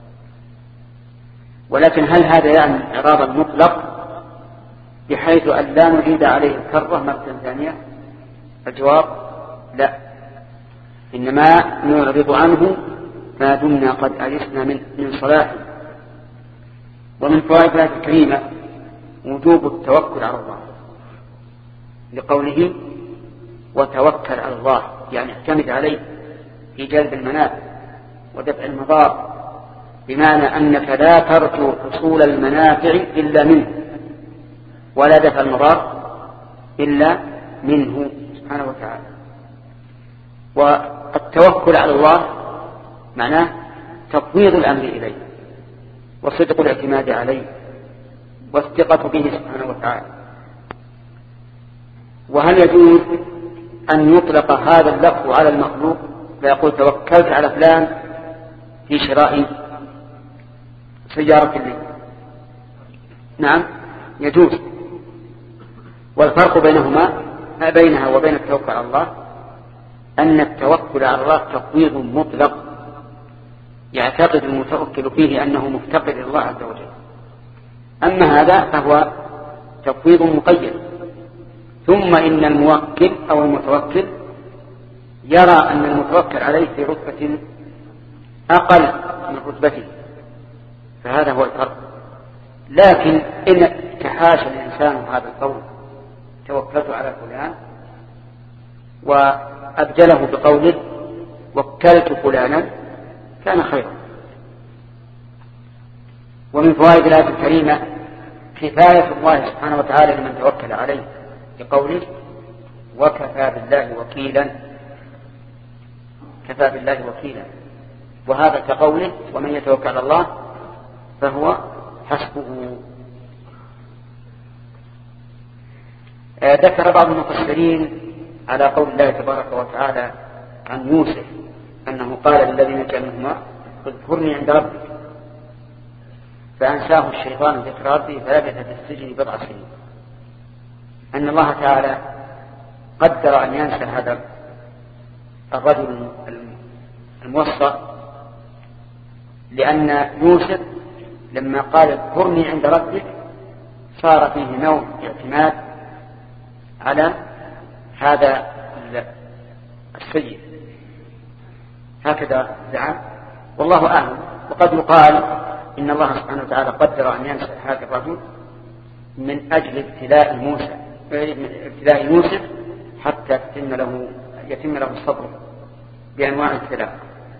[SPEAKER 1] ولكن هل هذا يعني إعراضا مطلق بحيث أن لا نعيد عليه الكرة مرة ثانية؟ الجواب لا، إنما نعرض عنه ما دمنا قد أيسنا من, من صلاحه. ومن فوائد الآية الكريمة وجوب التوكل على الله، لقوله وتوكل على الله، يعني اعتمد عليه في جلب المنافع ودفع المضار، بمعنى أنك لا ترجو حصول المنافع إلا منه، ولا دفع المضار إلا منه سبحانه وتعالى. والتوكل على الله معناه تفويض الأمر إليه، وصدق الاعتماد عليه، والثقة به سبحانه وتعالى. وهل يجوز أن يطلق هذا اللفظ على المخلوق فيقول توكلت على فلان في شراء سيارة لي؟ نعم يجوز. والفرق بينهما بينها وبين التوكل على الله أن التوكل على الله تفويض مطلق يعتقد المتوكل فيه أنه مفتقر إلى الله عز وجل. أما هذا فهو تفويض مقيد. ثم إن الموكل أو المتوكل يرى أن المتوكل عليه في رتبة أقل من رتبته، فهذا هو الفرق. لكن إن تحاشى الإنسان هذا القول توكلت على فلان وأبدله بقوله وكلت فلانا، كان خيرا. ومن فوائد الآية الكريمة كفاية الله سبحانه وتعالى لمن توكل عليه بقوله وكفى بالله وكيلا. كفى بالله وكيلا، وهذا كقوله ومن يتوكل على الله فهو حسبه. آه ذكر بعض المفسرين على قول الله تبارك وتعالى عن يوسف أنه قال للذين كانوا اذكرني عند ربك فأنساه الشيطان ذكر ربه فلبث في السجن بضع سنين. أن الله تعالى قدر أن ينسى هذا الرجل الموسط، لأن يوسف لما قال اذكرني عند ربك صار فيه نوع اعتماد على هذا السيد، هكذا زعم والله أعلم. وقد يقال إن الله سبحانه وتعالى قدر أن ينسى هذا الرجل من أجل ابتلاء موسى ابتلاء يوسف حتى يتم له يتم له الصبر بأنواع الابتلاء.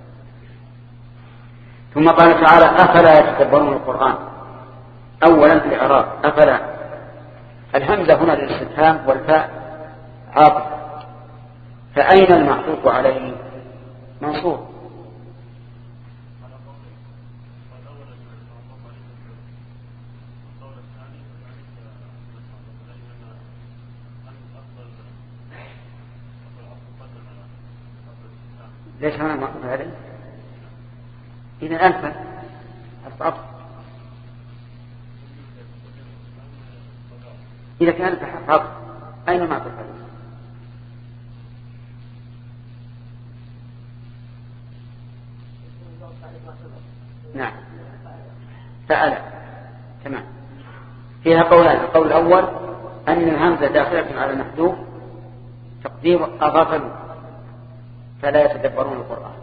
[SPEAKER 1] ثم قال تعالى أفلا يتدبرون القرآن. أولا في الإعراب أفلا، الهمزة هنا للاستفهام والفاء عاطفة، فأين المعطوف عليه؟ منصوب. ليش هنا معطوف عليه؟ إذا ألف أصعب، إذا كان ألف حرف أين معطوف عليه؟ نعم فعل. تمام. فيها قولان، القول الأول أن الهمزة داخلة على المحذوف تقدير أغفلوا فلا يتدبرون القرآن،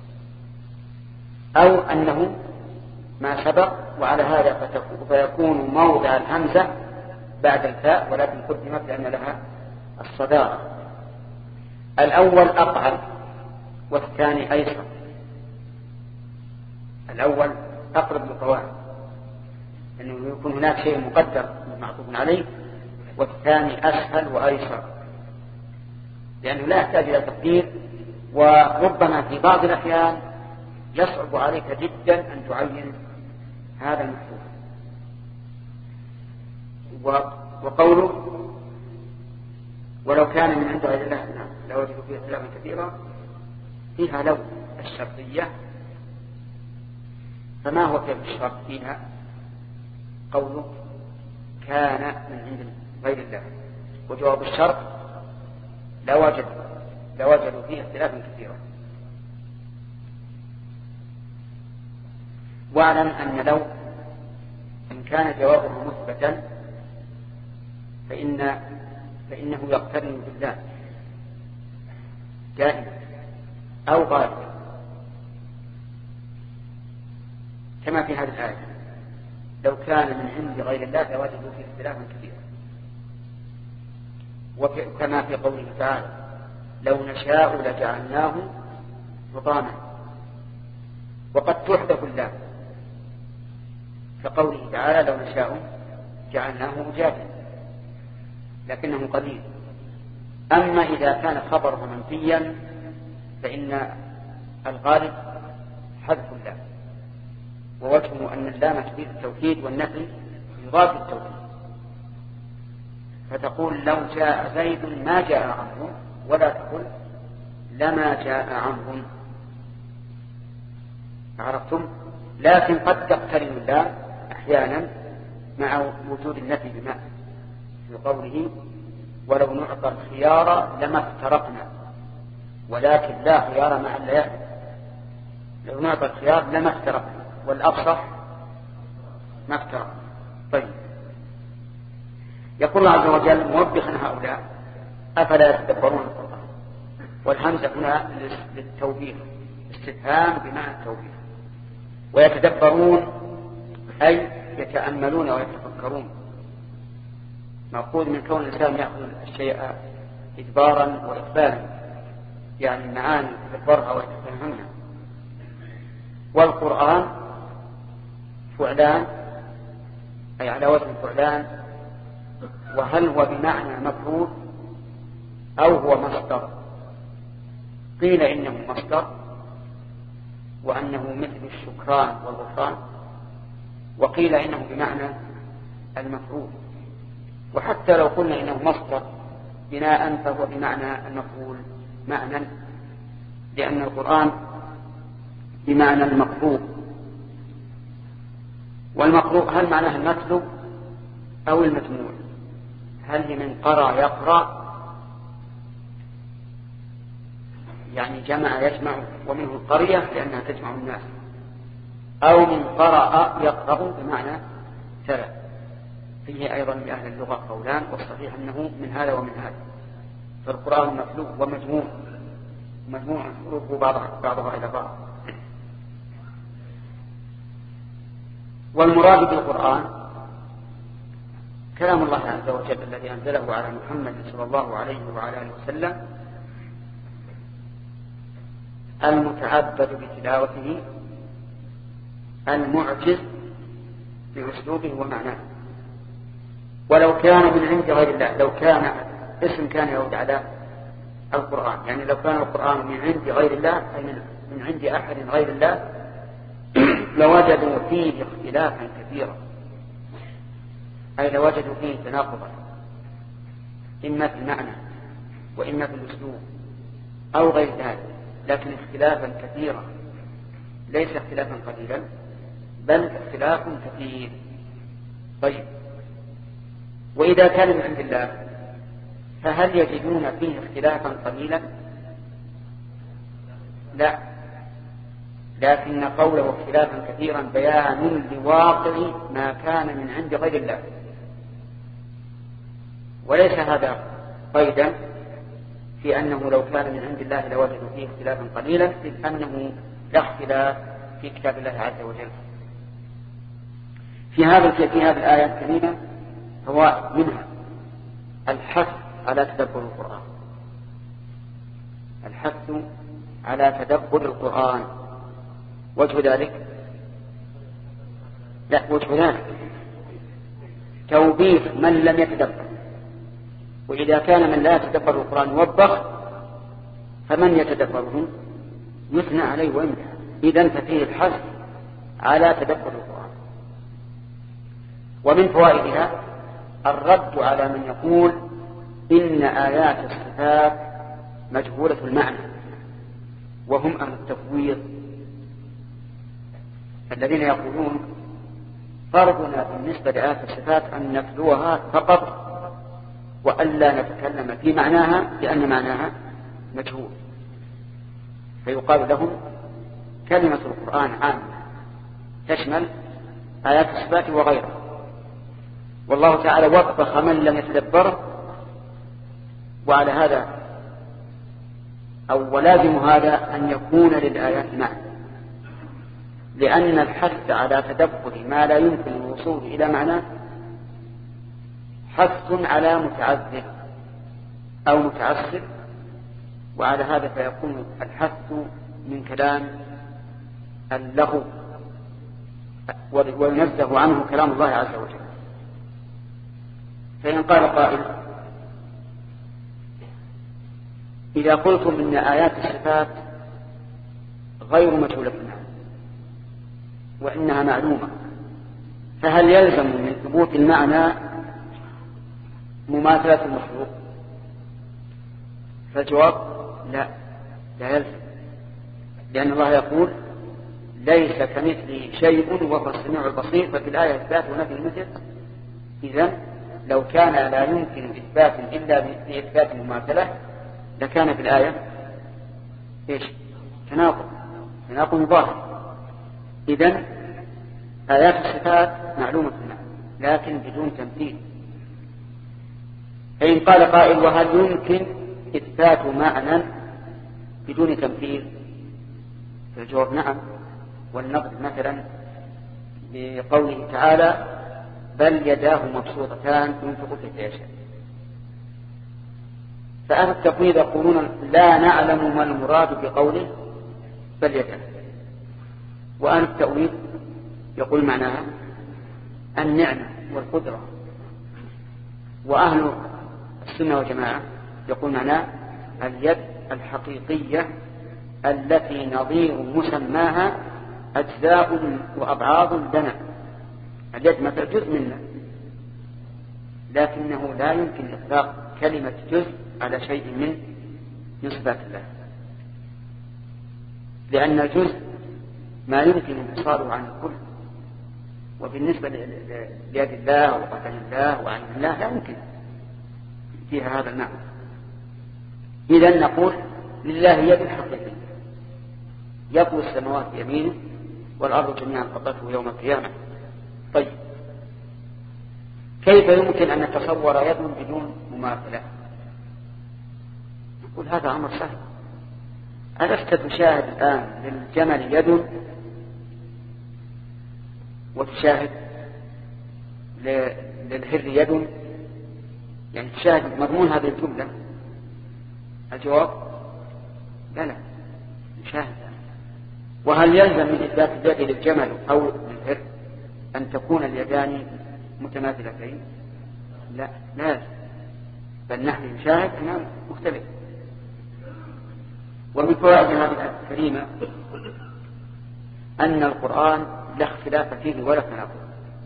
[SPEAKER 1] أو أنه ما سبق وعلى هذا فيكون موضع الهمزة بعد الفاء ولكن قدمت لأن لها الصدارة. الأول أقعد والثاني أيسر. الأول أقرب للقواعد أنه يكون هناك شيء مقدر معطوف عليه، والثاني أسهل وأيسر لأنه لا يحتاج إلى تقدير، وربما في بعض الأحيان يصعب عليك جدا أن تعين هذا المحذوف. وقوله ولو كان من عند غير الله لوجدوا فيه اختلافا كثيرا فيها لو الشرطية، فما هو كيف الشرط فيها؟ قوله كان من عند غير الله، وجواب الشرط لوجدوا لوجدوا فيه اختلافا كثيرا. واعلم أن لو إن كان جوابه مثبتا فإن فإنه يقترن بالله دائما أو غالبا، كما في هذه الآية لو كان من عند غير الله لوجدوا فيه اختلافا كثيرا، وكما في قوله تعالى لو نشاء لجعلناه حطاما، وقد تحدث الله كقوله تعالى لو نشاء جعلناه أجاجا لكنه قليل. أما إذا كان خبره منفيا فإن الغالب حذف الله، ووجهه أن اللام تفيد التوكيد والنفي يضاف التوكيد، فتقول لو جاء زيد ما جاء عمرو، ولا تقول لما جاء عمرو. عرفتم؟ لكن قد تقترن اللام أحيانا مع وجود النفي بما في قوله ولو نعطى الخيار لما افترقنا، ولكن لا خيار مع الليالي. لو نعطى الخيار لما افترقنا، والأفصح ما افترقنا. طيب، يقول الله عز وجل موبخا هؤلاء أفلا يتدبرون القرآن، والهمزة هنا للتوبيخ، استفهام بمعنى التوبيخ. ويتدبرون أي يتأملون ويتفكرون، مأخوذ من كون الإنسان يأخذ الشيء إدبارا وإقبالا، يعني المعاني يتدبرها ويتفهمها. والقرآن فعلان أي على وزن فعلان، وهل هو بمعنى مفعول أو هو مصدر؟ قيل إنه مصدر وأنه مثل الشكران والغفران، وقيل إنه بمعنى المفعول. وحتى لو قلنا إنه مصدر بناء فهو بمعنى المفعول معنى، لأن القرآن بمعنى المقروء، والمقروء هل معناه المتلو أو المسموع؟ هل هي من قرأ يقرأ يعني جمع يجمع ومنه القرية لأنها تجمع الناس، أو من قرأ يقرأ بمعنى تلا؟ فيه أيضا لأهل اللغة قولان، والصحيح أنه من هذا ومن هذا. فالقرآن متلو ومجموع، مجموع حروفه بعضها, بعضها إلى بعض. والمراد بالقرآن كلام الله عز وجل الذي أنزله على محمد صلى الله عليه وعلى آله وسلم، المتعبد بتلاوته، المعجز بأسلوبه ومعناه. ولو كان من عند غير الله، لو كان اسم كان يعود على القرآن، يعني لو كان القرآن من عند غير الله أي من عند أحد غير الله لوجدوا فيه اختلافا كثيرا، أي لوجدوا فيه تناقضا إما في المعنى وإما في الأسلوب أو غير ذلك، لكن اختلافا كثيرا، ليس اختلافا قليلا بل اختلاف كثير. طيب، وإذا كان من عند الله فهل يجدون فيه اختلافا قليلا؟ لا، لكن قوله اختلافا كثيرا بيان لواقع ما كان من عند غير الله، وليس هذا قيدا في أنه لو كان من عند الله لوجدوا فيه اختلافا قليلا، إذ أنه لا اختلاف في كتاب الله عز وجل. في هذا في هذه الآية الكريمة هو منها الحث على تدبر القرآن، الحث على تدبر القرآن. وجه ذلك لا وجه ذلك توبيخ من لم يتدبر، وإذا كان من لا يتدبر القرآن يوبخ، فمن يتدبره يثنى عليه ويمدح. إذن ففيه الحث على تدبر القرآن. ومن فوائدها الرد على من يقول إن آيات الصفات مجهولة المعنى، وهم أهل التفويض الذين يقولون فرضنا بالنسبة لآيات الصفات أن نتلوها فقط وألا نتكلم في معناها لأن معناها مجهول. فيقال لهم كلمة القرآن عامة تشمل آيات الصفات وغيرها، والله تعالى وبخ من لم يتدبره. وعلى هذا أو ولازم هذا أن يكون للآيات معنى، لأن الحث على تدبر ما لا يمكن الوصول إلى معناه حث على متعذب أو متعسر، وعلى هذا فيكون الحث من كلام اللغو وينزه عنه كلام الله عز وجل. فإن قال قائل إذا قلتم إن آيات الصفات غير مجهولة المعنى وإنها معلومة، فهل يلزم من ثبوت المعنى مماثلة المخلوق؟ فالجواب لا، لا يلزم، لأن الله يقول ليس كمثله شيء وهو السميع البصير، ففي الآية إثبات ونفي المثل. إذن لو كان لا يمكن إثبات إلا بإثبات المماثلة لكان في الآية إيش؟ تناقض، تناقض ظاهر. إذن آيات الصفات معلومة المعنى لكن بدون تمثيل. فإن قال قائل وهل يمكن إثبات معنى بدون تمثيل؟ فالجواب نعم، والنقد مثلا بقوله تعالى بل يداه مبسوطتان ينفق كيف يشاء. فأهل التفويض يقولون لا نعلم ما المراد بقوله بل يداه، وأهل التأويل يقول معناها النعمة والقدرة، وأهل السنة والجماعة يقول معناها اليد الحقيقية التي نظير مسماها أجزاء وأبعاض لنا. اليد مثل جزء منا، لكنه لا يمكن إطلاق كلمة جزء على شيء من من صفات الله، لأن الجزء ما يمكن انفصاله عن الكل، وبالنسبة ليد الله وقدم الله وعين الله لا يمكن فيها هذا المعنى. إذن نقول لله يد حقيقية يطوي السماوات بيمينه والأرض جميعا قبضته يوم القيامة. طيب كيف يمكن أن نتصور يد بدون مماثلة؟ نقول هذا أمر سهل. ألست تشاهد الآن للجمل يد وتشاهد للحر يد؟ يعني تشاهد مضمون هذه الجملة؟ الجواب لا لا نشاهد. وهل يلزم من إثبات اليد للجمل أو للحر أن تكون اليدان متماثلتين؟ لا لا، بل نحن نشاهد أنها مختلفة. ومن فوائد هذه الآية الكريمة أن القرآن لا اختلاف فيه ولا تناقض،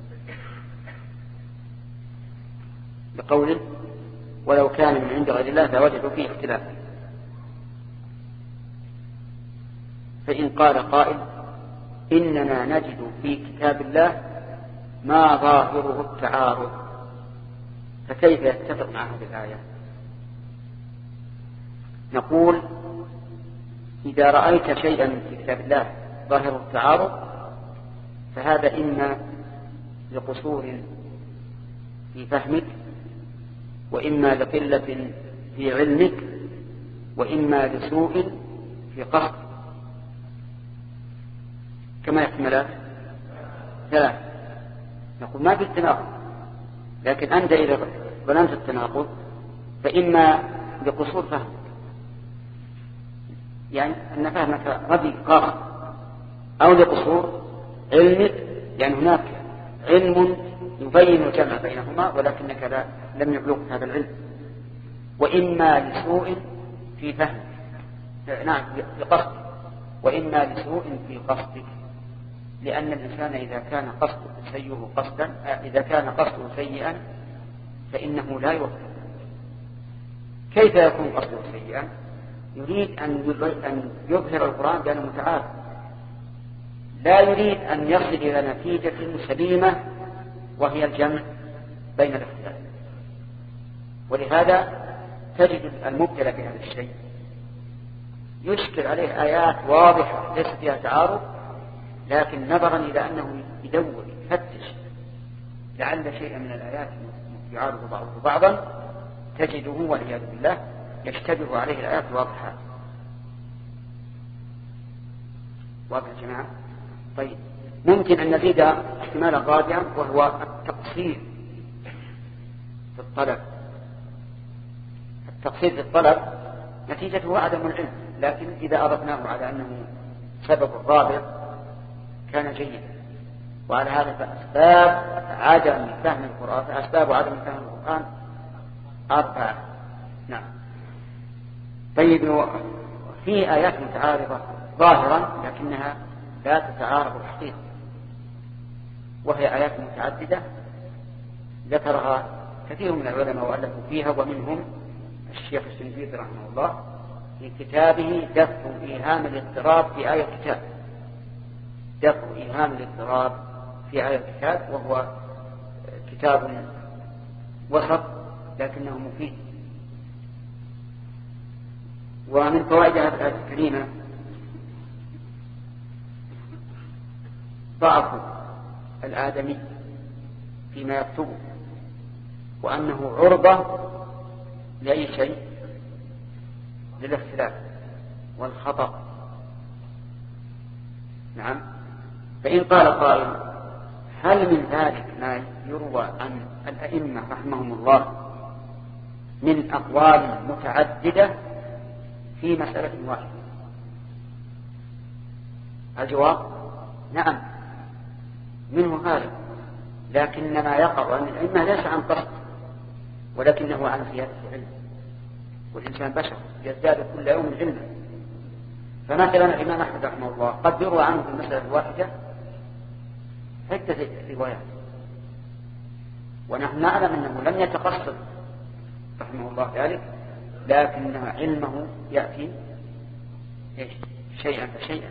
[SPEAKER 1] بقوله ولو كان من عند غير الله لوجدوا فيه اختلافا. فإن قال قائل إننا نجد في كتاب الله ما ظاهره التعارض، فكيف يتفق مع هذه الآية؟ نقول إذا رأيت شيئا في كتاب الله ظاهره التعارض فهذا إما لقصور في فهمك، وإما لقلة في علمك، وإما لسوء في قصد. كما يحتملان ثلاث. نقول ما في التناقض، لكن أنت إذا ظننت التناقض فإما لقصور فهمك، يعني أن فهمك ردي قاصر، أو لقصور علمك، يعني هناك علم يبين الجمع بينهما ولكنك لا لم يبلغ هذا العلم. وإما لسوء في فهمك، نعم في قصدك، وإما لسوء في قصدك، لأن الإنسان إذا كان قصده سيئه قصدا إذا كان قصده سيئا فإنه لا يوفق. كيف يكون قصده سيئا؟ يريد أن يظهر القرآن بأنه متعارض، لا يريد أن يصل إلى نتيجة سليمة وهي الجمع بين الاختلاف. ولهذا تجد المبتلى بهذا الشيء يشكل عليه آيات واضحة ليس فيها تعارض، لكن نظرا إلى أنه يدور يفتش لعل شيئا من الآيات يعارض بعضه بعضا تجده والعياذ بالله يشتبه عليه الآيات الواضحة. واضح يا جماعة؟ طيب ممكن أن نزيد احتمالا رابعا وهو التقصير في الطلب. التقصير في الطلب نتيجته عدم العلم، لكن إذا أردناه على أنه سبب الرابع كان جيدا. وعلى هذا فأسباب عدم فهم القرآن فأسباب عدم فهم القرآن أربعة. نعم. طيب في آيات متعارضة ظاهرا لكنها لا تتعارض الحقيقة، وهي آيات متعددة ذكرها كثير من العلماء وألفوا فيها، ومنهم الشيخ السنجيد رحمه الله في كتابه دفع إيهام الاضطراب في آية الكتاب. دفع إيهام الاضطراب في آية الكتاب، وهو كتاب وسط لكنه مفيد. ومن فوائد هذه الآية الكريمة ضعف الآدمي فيما يكتبه، وأنه عرضة لأي شيء للاختلاف والخطأ. نعم. فإن قال قائل هل من ذلك ما يروى عن الأئمة رحمهم الله من أقوال متعددة في مسألة واحدة؟ الجواب نعم منه غالب، لكن ما يقع عن العلم ليس عن قصد ولكنه عن زيادة العلم، والإنسان بشر يزداد كل يوم علما. فمثلا الإمام أحمد رحمه الله قد يروى عنه في المسألة الواحدة عدة روايات، ونحن نعلم أنه لم يتقصد رحمه الله ذلك، لكن علمه يأتي شيئا فشيئا.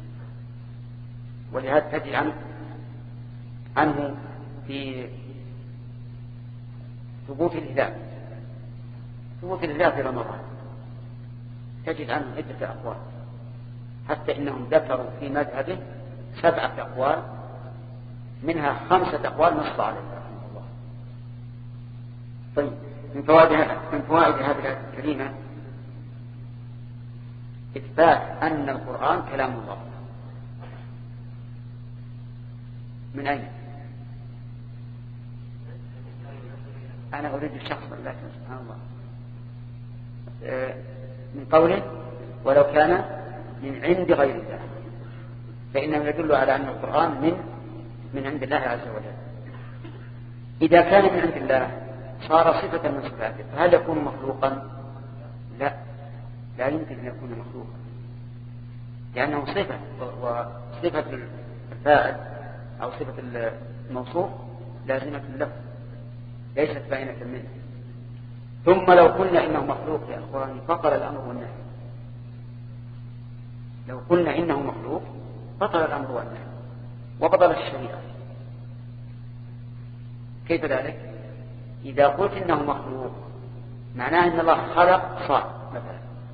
[SPEAKER 1] ولهذا تجد عنه, عنه في ثبوت الهلال ثبوت الهلال في رمضان تجد عنه عدة أقوال، حتى إنهم ذكروا في مذهبه سبعة أقوال، منها خمسة أقوال نص عليه رحمه الله. طيب من فوائد من فوائد هذه الآية الكريمة إثبات أن القرآن كلام الله. من أين؟ أنا أريد الشخص، لكن سبحان الله من قوله ولو كان من عند غير الله، فإنه يدل على أن القرآن من من عند الله عز وجل. إذا كان من عند الله صار صفة من صفاته، فهل يكون مخلوقا؟ لا، لا يمكن أن يكون مخلوقا، لأنه صفة، وصفة الفاعل أو صفة الموصوف لازمة له ليست باينة منه. ثم لو قلنا إنه مخلوق يا أخواني بطل الأمر والنهي، لو قلنا إنه مخلوق بطل الأمر والنهي وبطل الشريعة. كيف ذلك؟ إذا قلت إنه مخلوق معناه أن الله خلق صار، مثلا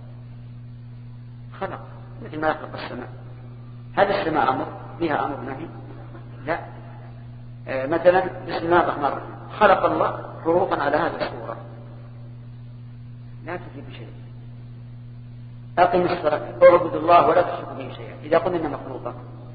[SPEAKER 1] خلق مثل ما يخلق السماء. هل السماء أمر فيها أمر نهي؟ لا. آه مثلا بسم الله الرحمن الرحيم خلق الله حروفا على هذه الصورة، لا تفيد بشيء. أقم الصلاة اعبد الله ولا تشرك به شيئا. إذا قلنا إنها مخلوقة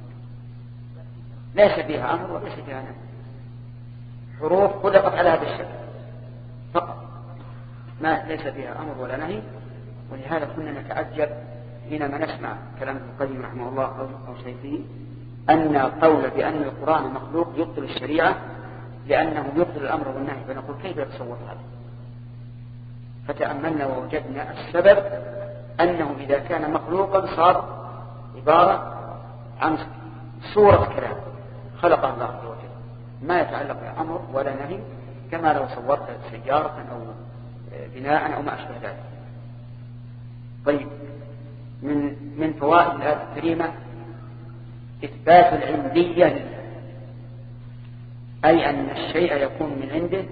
[SPEAKER 1] ليس فيها أمر وليس فيها نهي، حروف خلقت على هذا الشكل فقط، ما ليس فيها أمر ولا نهي. ولهذا كنا نتعجب حينما نسمع كلام ابن القيم رحمه الله أو شيخه أن قول بأن القرآن مخلوق يبطل الشريعة لأنه يبطل الأمر والنهي، فنقول كيف يتصور هذا؟ فتأملنا ووجدنا السبب أنه إذا كان مخلوقا صار عبارة عن صورة كلام خلق الله عز وجل، ما يتعلق بأمر ولا نهي، كما لو صورت سيارة أو بناء أو ما أشبه ذلك. طيب من من فوائد الآية الكريمة إثبات العندية لله، أي أن الشيء يكون من عنده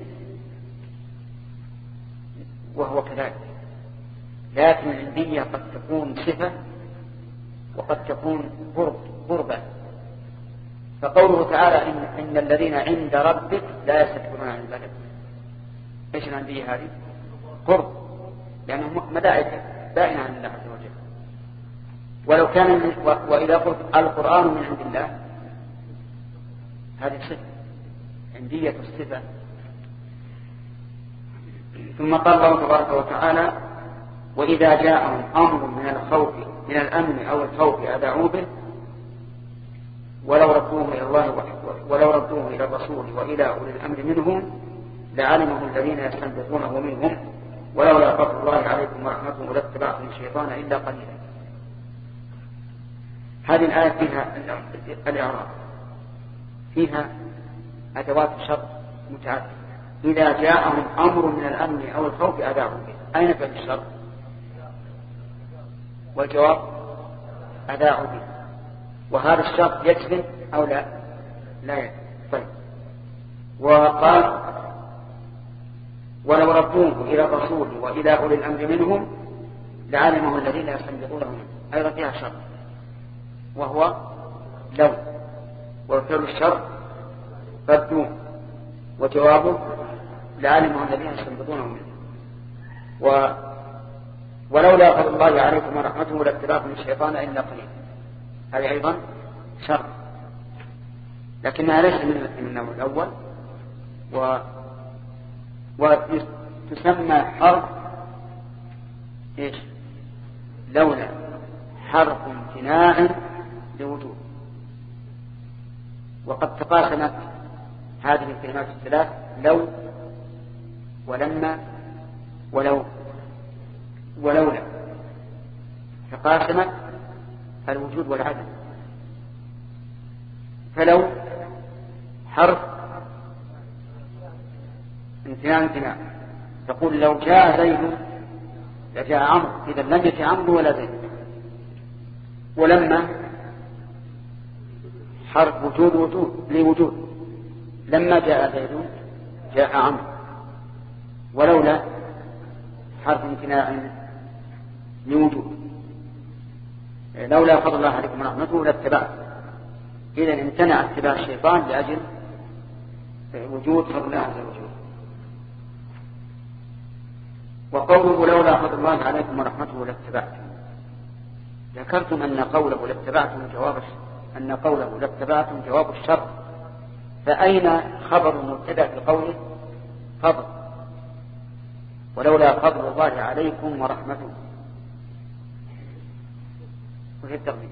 [SPEAKER 1] وهو كذلك، لكن العندية قد تكون صفة وقد تكون قرب قربة. فقوله تعالى إن, إن الذين عند ربك لا يستكبرون عن عبادته، إيش العندية هذه؟ قرب، لأنه ملائكة بائنة عن الله عز وجل. ولو كان وإذا قلت القرآن من عند الله هذه صفة، عندية الصفة. ثم قال الله تبارك وتعالى وإذا جاءهم أمر من الخوف من الأمن أو الخوف أذاعوا به ولو ردوه إلى الله ولو ردوه إلى الرسول وإلى أولي الأمر منهم لعلمه الذين يستنبطونه منهم ولولا فضل الله عليكم ورحمته لاتبعتم الشيطان إلا قليلا. هذه الآية فيها الإعراب، فيها أدوات شرط متعددة. إذا جاءهم أمر من الأمن أو الخوف أذاعوا به، أين فعل الشرط؟ والجواب أذاعوا به، وهذا الشرط يجزم أو لا؟ لا يجزم. طيب وقال ولو ردوه إلى الرسول وإلى أولي الأمر منهم لعلمه الذين يستنبطونه منه، أيضا فيها شرط وهو لو، وفعل الشرط ردوه وجوابه لعلمه الذين يستنبطونه منه. و ولولا فضل الله عليكم ورحمته لاتبعتم الشيطان إلا قليلا، هذه أيضا شرط لكنها ليس من النوع الأول، و وتسمى حرف إيش؟ لولا حرف امتناع لوجود، وقد تقاسمت هذه الكلمات الثلاث لو ولما ولو ولولا، تقاسمت الوجود والعدم. فلو حرف امتناع امتناع، تقول لو جاء زيد لجاء عمرو، إذا لم يأتي عمرو ولا زيد. ولما حرف وجود وجود لوجود، لما جاء زيد جاء عمرو. ولولا حرف امتناع لوجود، لولا فضل الله عليكم ورحمته لاتبعت، إذا امتنع اتباع الشيطان لأجل وجود فضل الله عز وجل. وقوله لولا فضل الله عليكم ورحمته لاتبعتم، ذكرتم أن قوله لاتبعتم جواب أن قوله لاتبعتم جواب الشر، فأين خبر المبتدأ بقوله فضل؟ ولولا فضل الله عليكم ورحمته، وهي التغليب.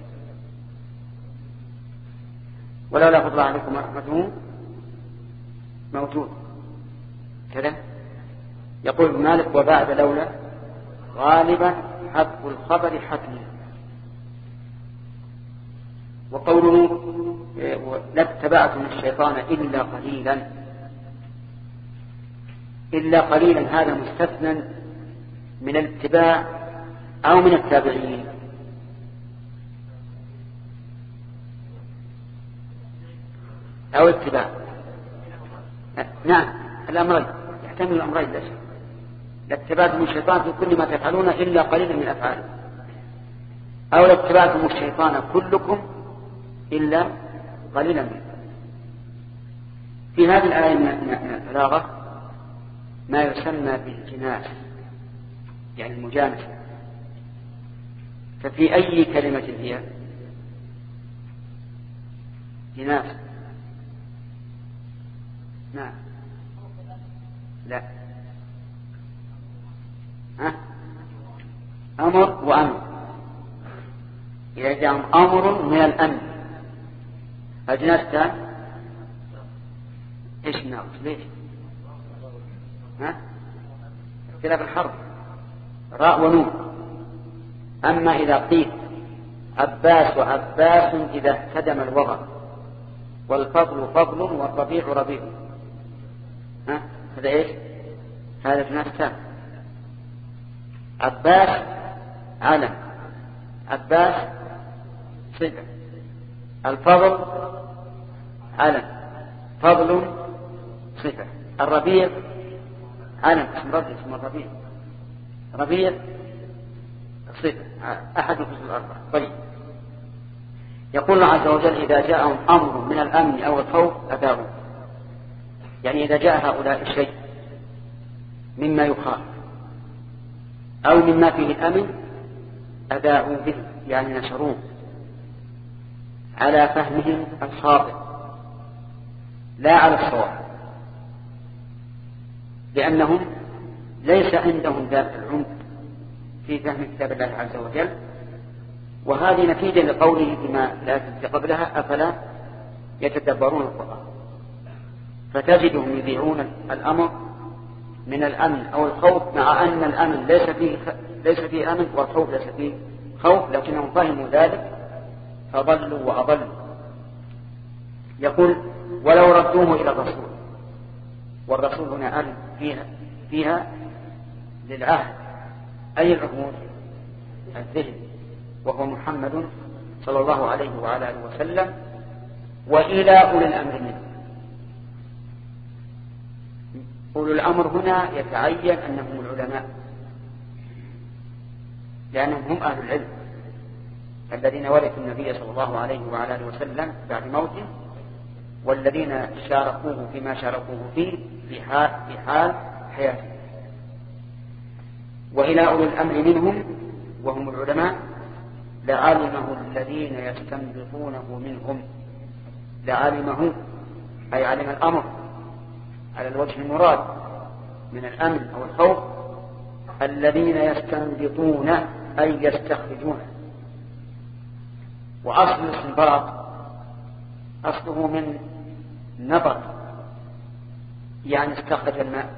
[SPEAKER 1] ولولا فضل الله عليكم ورحمته موجود كذا. يقول ابن مالك وبعد لولا غالبا حذف الخبر حتمي. وقوله لاتبعتم الشيطان إلا قليلا، إلا قليلا هذا مستثنى من الاتباع أو من التابعين؟ أو اتباع. نعم الأمرين، يحتمل الأمرين لا شك. لاتبعتم الشيطان في كل ما تفعلون إلا قليلا من أفعاله، أو لاتبعتم الشيطان كلكم إلا قليلا منه. في هذه الآية من البلاغة ما يسمى بالجناس، يعني المجانسة. ففي أي كلمة هي جناس؟ نعم لا ها؟ أمر وأمر. إذا جاء أمر من الأمر أجنست إيش ناوت ليش؟ ها؟ اختلاف الحرف راء ونون. أما إذا قيل عباس وعباس إذا اهتدم الوضع، والفضل فضل والربيع ربيع، ها؟ هذا إيش؟ هذا جناستان. عباس علم، عباس صفة، الفضل علم، فضل صفة، الربيع علم اسم ربي اسم الربيع، ربيع صفة، أحد الفصول الأربعة. طيب، يقول الله عز وجل إذا جاءهم أمر من الأمن أو الخوف أذاعوا، يعني إذا جاء هؤلاء الشيء مما يخاف أو مما فيه الأمن أذاعوا به، يعني نشروه على فهمهم الخاطئ لا على الصواب، لأنهم ليس عندهم ذات العمق في فهم كتاب الله عز وجل. وهذه نتيجة لقوله بما لا تنسى قبلها أفلا يتدبرون القرآن. فتجدهم يذيعون الأمر من الأمن أو الخوف، مع أن الأمن ليس فيه ليس فيه أمن والخوف ليس فيه خوف، لكنهم فهموا ذلك فضلوا وأضلوا. يقول ولو ردوه إلى الرسول، والرسول هنا أل فيها, فيها للعهد، أي العهود؟ الذهن، وهو محمد صلى الله عليه وعلى آله وسلم، وإلى أولي الأمر منه. أولي الأمر هنا يتعين أنهم العلماء، لأنهم هم أهل العلم الذين ورثوا النبي صلى الله عليه وعلى آله وسلم بعد موته، والذين شاركوه فيما شاركوه فيه في حال, في حال حياته. وإلى أولي الأمر منهم وهم العلماء لعلمه الذين يستنبطونه منهم. لعلمه أي علم الأمر على الوجه المراد من الأمن أو الخوف، الذين يستنبطون أي يستخرجون. وأصل الاستنباط أصله من نبط يعني استخرج الماء،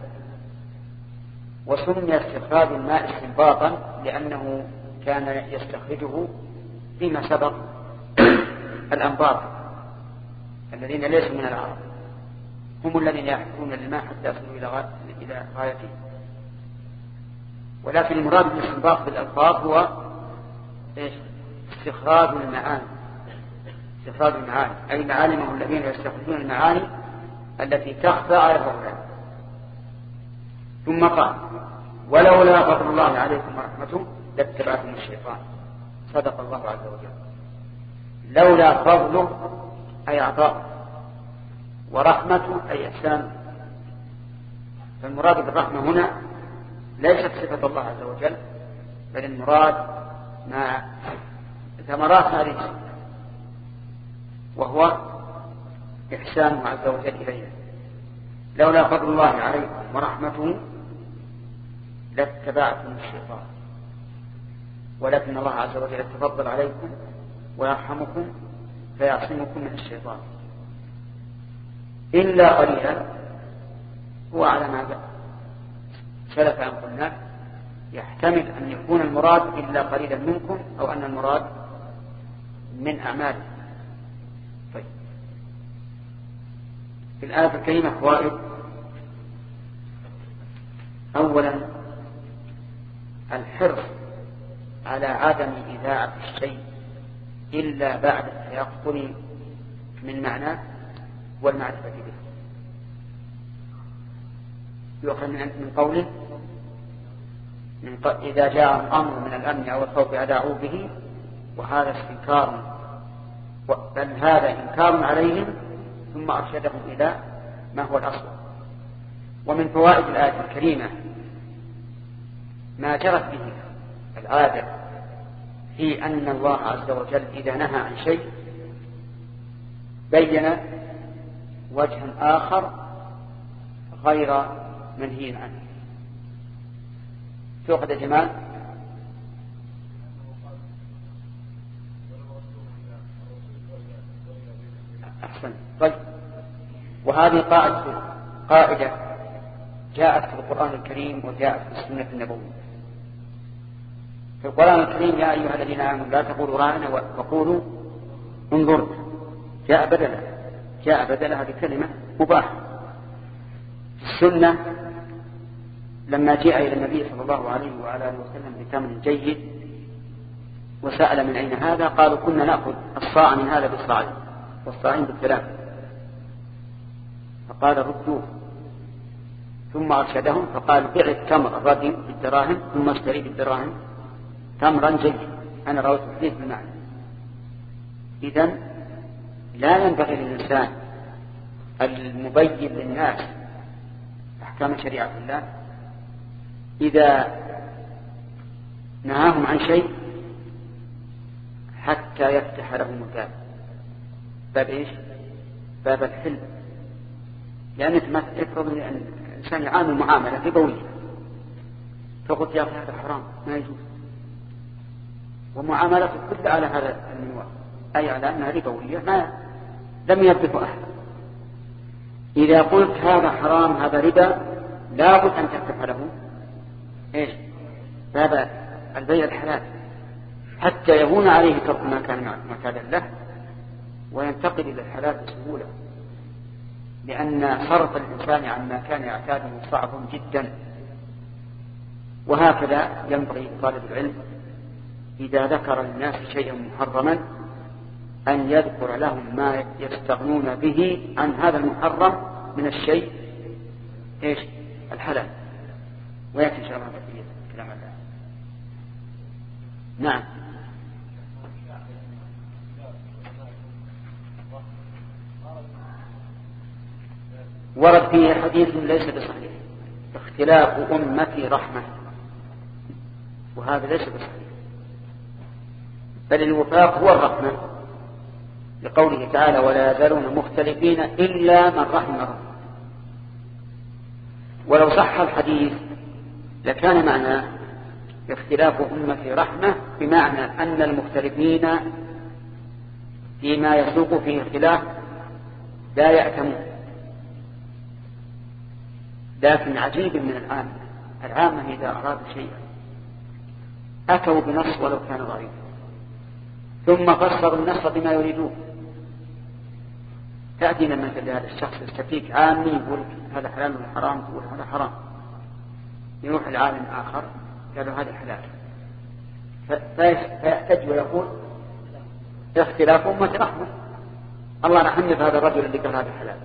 [SPEAKER 1] وسمي استخراج الماء استنباطا لأنه كان يستخرجه فيما سبق الأنباط الذين ليسوا من العرب هم الذين يحفرون الماء حتى يصلوا إلى غايته. ولكن المراد بالاستنباط بالألفاظ هو إيش؟ استخراج المعاني، استخراج المعاني أي معالمهم الذين يستخرجون المعاني التي تخفى على الرحمن. ثم قال ولولا فضل الله عليكم ورحمته لاتبعتم الشيطان. صدق الله عز وجل. لولا فضله أي عطاء، ورحمته أي إحسان. فالمراد بالرحمة هنا ليست صفة الله عز وجل، بل المراد مع ثمرات هذه الصفة وهو إحسانه عز وجل إلينا. لولا فضل الله عليكم ورحمته لاتبعتم الشيطان، ولكن الله عز وجل يتفضل عليكم ويرحمكم فيعصمكم من الشيطان إلا قليلا. هو على ما سلف أن قلنا يحتمل أن يكون المراد إلا قليلا منكم أو أن المراد من أعمالكم. طيب في الآية الكريمة فوائد. أولا الحرص على عدم إذاعة الشيء إلا بعد التيقن من معناه والمعرفة به. يؤخذ من قوله من ق... إذا جاء الأمر من الأمن أو الخوف أذاعوا به، وهذا استنكار بل هذا إنكار عليهم ثم أرشدهم إلى ما هو الأصل. ومن فوائد الآية الكريمة ما جرت به العادة في أن الله عز وجل إذا نهى عن شيء بين وجها آخر غير منهي عنه. تؤخذ جمال. أحسن. طيب وهذه قاعدة قاعدة جاءت في القرآن الكريم وجاءت في السنة النبوية. في القرآن الكريم يا أيها الذين آمنوا لا تقولوا راعنا وقولوا انظرنا، جاء بدلها جاء بدلها بكلمة مباحة. في السنة لما جاء إلى النبي صلى الله عليه وعلى آله وسلم بثمن جيد وسأل من أين هذا، قالوا كنا نأخذ الصاع من هذا بالصاعين والصاعين بالثلاثة، فقال ردوه. ثم أرشدهم فقال بيع التمر الردي بالدراهم ثم اشتري بالدراهم تمرا جيد. أنا رويت الحديث بالمعنى. إذن لا ينبغي للإنسان المبين للناس أحكام شريعة الله إذا نهاهم عن شيء حتى يفتح لهم الباب، باب إيش؟ باب الحلم. لأنك ما تفرض أن الإنسان يعامل معاملة ربوية فقلت يا أخي هذا حرام ما يجوز، ومعاملته كلها على هذا المنوال أي على أنها ربوية ما لم يربط أحد. إذا قلت هذا حرام هذا ربا لا بد أن تفتح له إيش؟ باب البيع الحلال حتى يهون عليه ترك ما كان معتادا له وينتقل إلى الحلال بسهولة، لأن صرف الإنسان عن ما كان يعتاده صعب جدا. وهكذا ينبغي طالب العلم إذا ذكر للناس شيئا محرما أن يذكر لهم ما يستغنون به عن هذا المحرم من الشيء إيش؟ الحلال. ويأتي إن شاء الله بقية كلام الله. نعم. ورد فيه حديث ليس بصحيح اختلاف أمتي رحمة، وهذا ليس بصحيح، بل الوفاق هو الرحمة، لقوله تعالى ولا يزالون مختلفين إلا من رحم ربه. ولو صح الحديث لكان معنى اختلاف أمتي رحمة بمعنى أن المختلفين فيما يسوق فيه اختلاف لا يأتمون. لكن عجيب من العامة، العامة إذا أرادوا شيئا أتوا بنص ولو كان ضعيفا ثم فسروا النص بما يريدون. تأتينا مثل هذا الشخص يستفيك عامي يقول هذا حلال ولا حرام، تقول هذا حرام، يروح العالم آخر قالوا هذا حلال، فيحتج ويقول اختلاف أمة رحمة، الله رحمه بهذا الرجل اللي قال هذا حلال.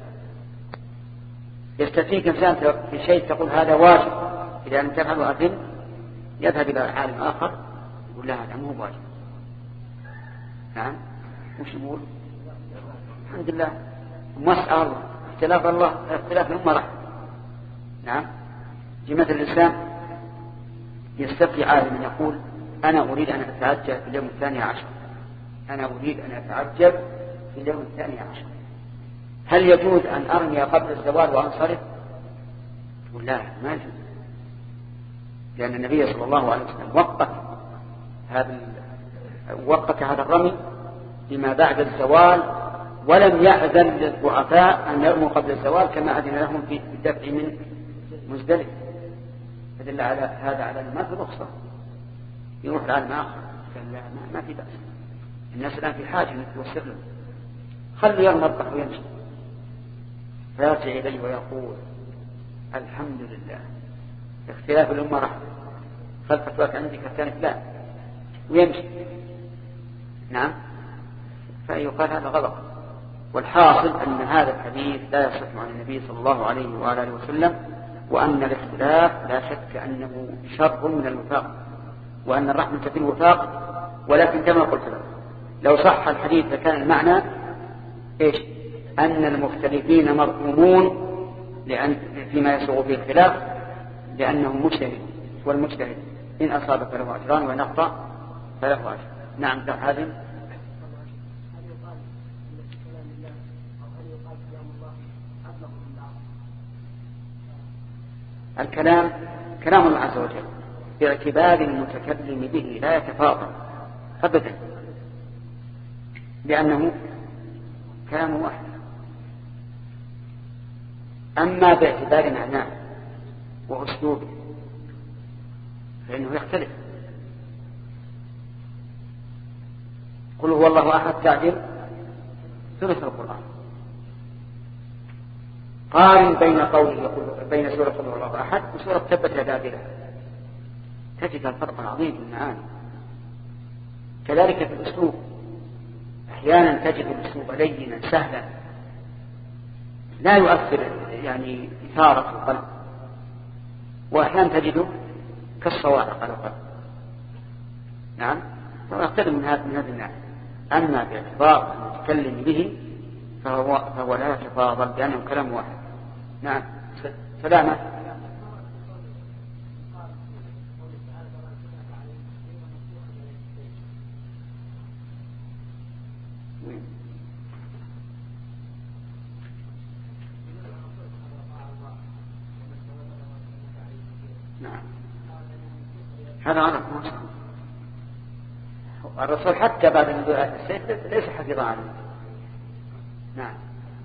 [SPEAKER 1] يستفيك إنسان في شيء تقول هذا واجب، إذا لم تفعله أثم، يذهب إلى عالم آخر يقول لا هذا مو واجب. نعم وش يقول؟ الحمد لله مسأل الله، اختلاف الله اختلاف الأمة رحمة. نعم في مثل الإسلام يستفي عالم يقول أنا أريد أن أتعجل في اليوم الثاني عشر، أنا أريد أن أتعجل في اليوم الثاني عشر، هل يجوز أن أرمي قبل الزوال وأنصرف؟ يقول لا ما يجوز، لأن النبي صلى الله عليه وسلم وقت هذا وقت هذا الرمي لما بعد الزوال، ولم يأذن للضعفاء أن يرموا قبل الزوال كما أذن لهم في الدفع من مزدلفة. فدل على هذا على ما في رخصة. يروح العالم آخر قال لا ما في بأس، الناس الآن في حاجة نتوسر لهم، خلوا يرمى الضح ويمشي. فيرجع إليه ويقول الحمد لله اختلاف الأمة رحمة، خلف فتواك عندك كانت لا ويمشي. نعم فيقال هذا غلط. والحاصل أن هذا الحديث لا يصح عن النبي صلى الله عليه وآله وسلم، وأن الاختلاف لا شك أنه شر من الوفاق، وأن الرحمة في الوفاق. ولكن كما قلت لك لو صح الحديث فكان المعنى إيش؟ أن المختلفين مرحومون لأن فيما يسوغ فيه الخلاف لأنهم مجتهد، والمجتهد إن أصاب فله أجران وإن أخطأ فله أجر. نعم هذا الكلام كلام الله عز وجل باعتبار المتكلم به لا يتفاضل أبدا، لأنه كلام واحد. أما باعتبار معناه وأسلوبه فإنه يختلف. قل هو الله أحد تعدل ثلث القرآن. قارن بين قوله بين سورة قل هو الله أحد وسورة تبت يدا أبي لهب، تجد الفرق العظيم في المعاني. كذلك في الأسلوب، أحيانا تجد الأسلوب لينا سهلا لا يؤثر يعني إثارة القلب، وأحيانا تجده كالصواعق على القلب. نعم فيختلف من هذا من هذا النوع. أما باعتبار المتكلم به فهو, فهو لا يتفاضل لأنه كلام واحد. نعم سلامة. نعم هذا عرف الرسول حتى بعد نزول آية السيف ليس حفظا عنه. نعم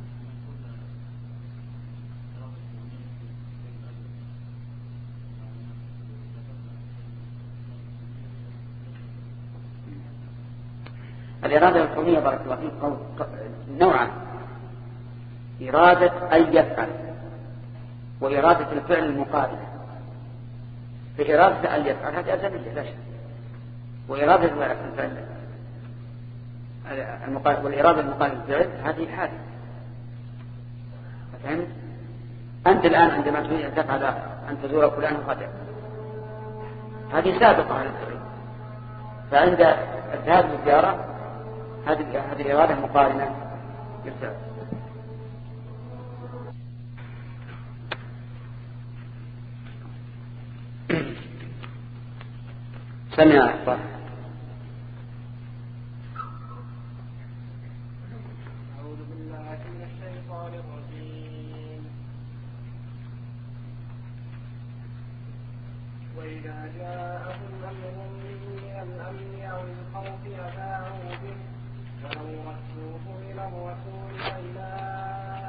[SPEAKER 1] الإرادة الكونية بارك الله فيك نوعا، إرادة أن يفعل وإرادة الفعل المقابلة. في إرادة أن يفعل هذه أزمية لا شك، وإرادة الفعل المقابل والإرادة المقابلة للفعل هذه حادثة. فهمت؟ أنت الآن عندما تريد أن تفعل أن تزور فلان غدا هذه سابقة على الفعل، فعند الذهاب للزيارة هذه هذه الإرادة مقارنة بالفعل. سمع أحفظ
[SPEAKER 2] أعوذ بالله من الشيطان الرجيم. وإذا جاءهم أمر من الأمن أو الخوف أذاعوا به ولو ردوه إلى الرسول وإلى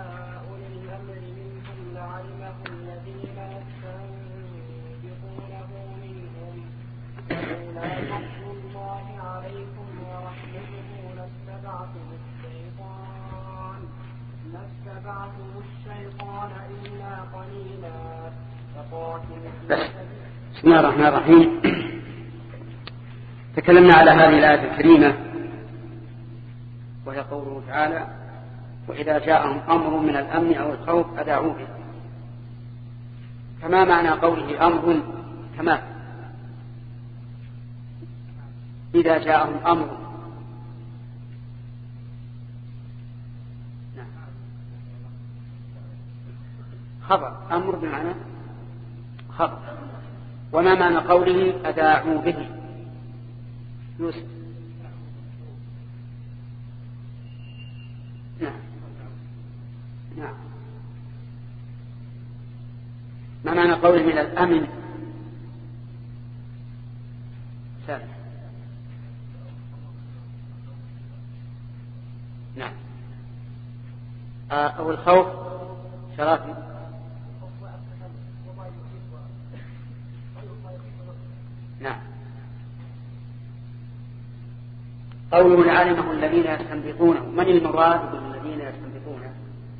[SPEAKER 5] اتبعتم الشيطان ما اتبعتم الشيطان إلا قليلا فقاتلوا.
[SPEAKER 1] بسم الله الرحمن الرحيم. تكلمنا على هذه الآية الكريمة وهي قوله تعالى: وإذا جاءهم أمر من الأمن أو الخوف أذاعوا به. فما معنى قوله أمر كما إذا جاءهم أمر؟ خبر، أمر بمعنى خبر. وما معنى قوله أذاعوا به؟ يوسف. نعم نعم. ما معنى قوله من الأمن؟ سالم. نعم. أو الخوف شرافي. نعم. قوله علمه الذين يستنبطونه، من المراد بالذين يستنبطونه؟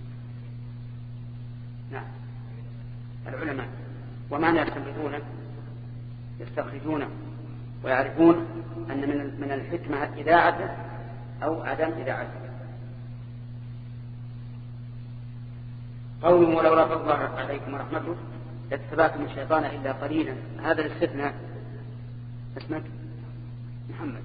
[SPEAKER 1] نعم، العلماء. ومعنى يستنبطونه؟ يستخرجونه ويعرفون أن من الحكمة إذاعته أو عدم إذاعته. قوله ولولا فضل الله عليكم ورحمته لاتبعتم الشيطان إلا قليلا، هذا الاستثناء. اسمك محمد.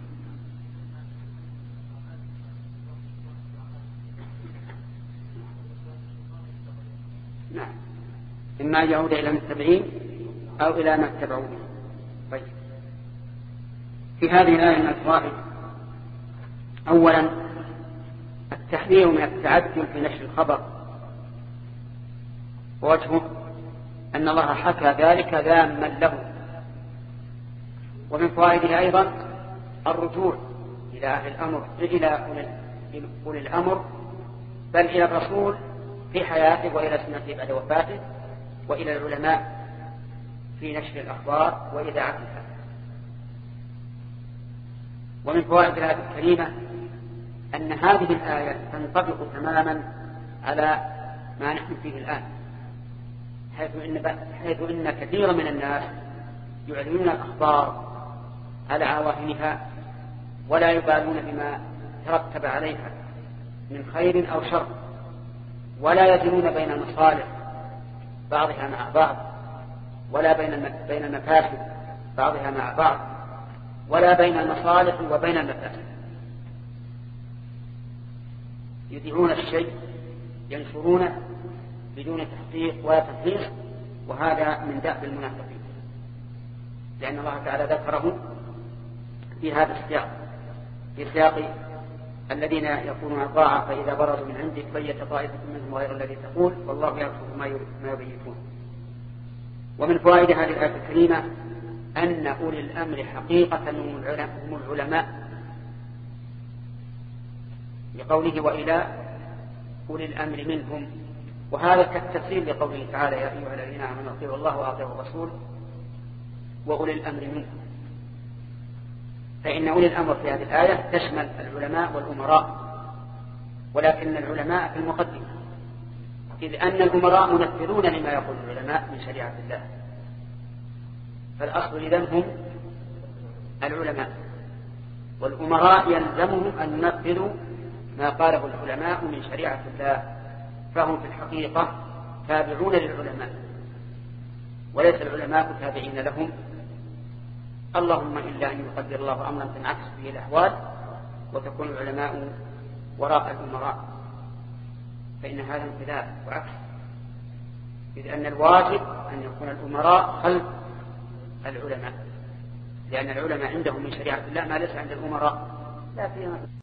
[SPEAKER 1] نعم، إما يعود إلى المتبعين أو إلى ما اتبعوا به. طيب، في هذه الآية من الفوائد: أولا التحذير من التعجل في نشر الخبر، ووجهه أن الله حكى ذلك ذاما له. ومن فوائده أيضا الرجوع إلى أهل الأمر، إلى أولي الأمر، بل إلى الرسول في حياته وإلى سنته بعد وفاته، وإلى العلماء في نشر الأخبار وإذاعتها. ومن فوائد الآية الكريمة أن هذه الآية تنطبق تماما على ما نحن فيه الآن، حيث إن, حيث إن كثيرا من الناس يعلنون الأخبار على عواهنها ولا يبالون بما ترتب عليها من خير أو شر، ولا يزنون بين المصالح بعضها مع بعض، ولا بين المفاسد بعضها مع بعض، ولا بين المصالح وبين المفاسد. يذيعون الشيء ينشرونه بدون تحقيق ولا تفحيص، وهذا من دأب المنافقين، لأن الله تعالى ذكره في هذا السياق، في سياق الذين يكونون الطاعة فإذا برزوا من عندك بيت طائفة منهم غير الذي تقول والله يعرف ما يبيتون. ومن فوائد هذه الآية الكريمة أن أولي الأمر حقيقة هم العلماء، لقوله وإلى أولي الأمر منهم، وهذا كالتفسير لقوله تعالى يا أيها الذين آمنوا اطيعوا الله وأطيعوا الرسول وأولي الأمر منهم. فإن أولي الأمر في هذه الآية تشمل العلماء والأمراء، ولكن العلماء في المقدمة، إذ أن الأمراء منفذون لما يقول العلماء من شريعة الله، فالأصل إذن هم العلماء، والأمراء يلزمهم أن ينفذوا ما قاله العلماء من شريعة الله، فهم في الحقيقة تابعون للعلماء وليس العلماء تابعين لهم، اللهم إلا أن يقدر الله أمرا تنعكس به الأحوال وتكون العلماء وراء الأمراء، فإن هذا انقلاب وعكس، إذ أن الواجب أن يكون الأمراء خلف العلماء، لأن العلماء عندهم من شريعة الله ما ليس عند الأمراء، لا فيها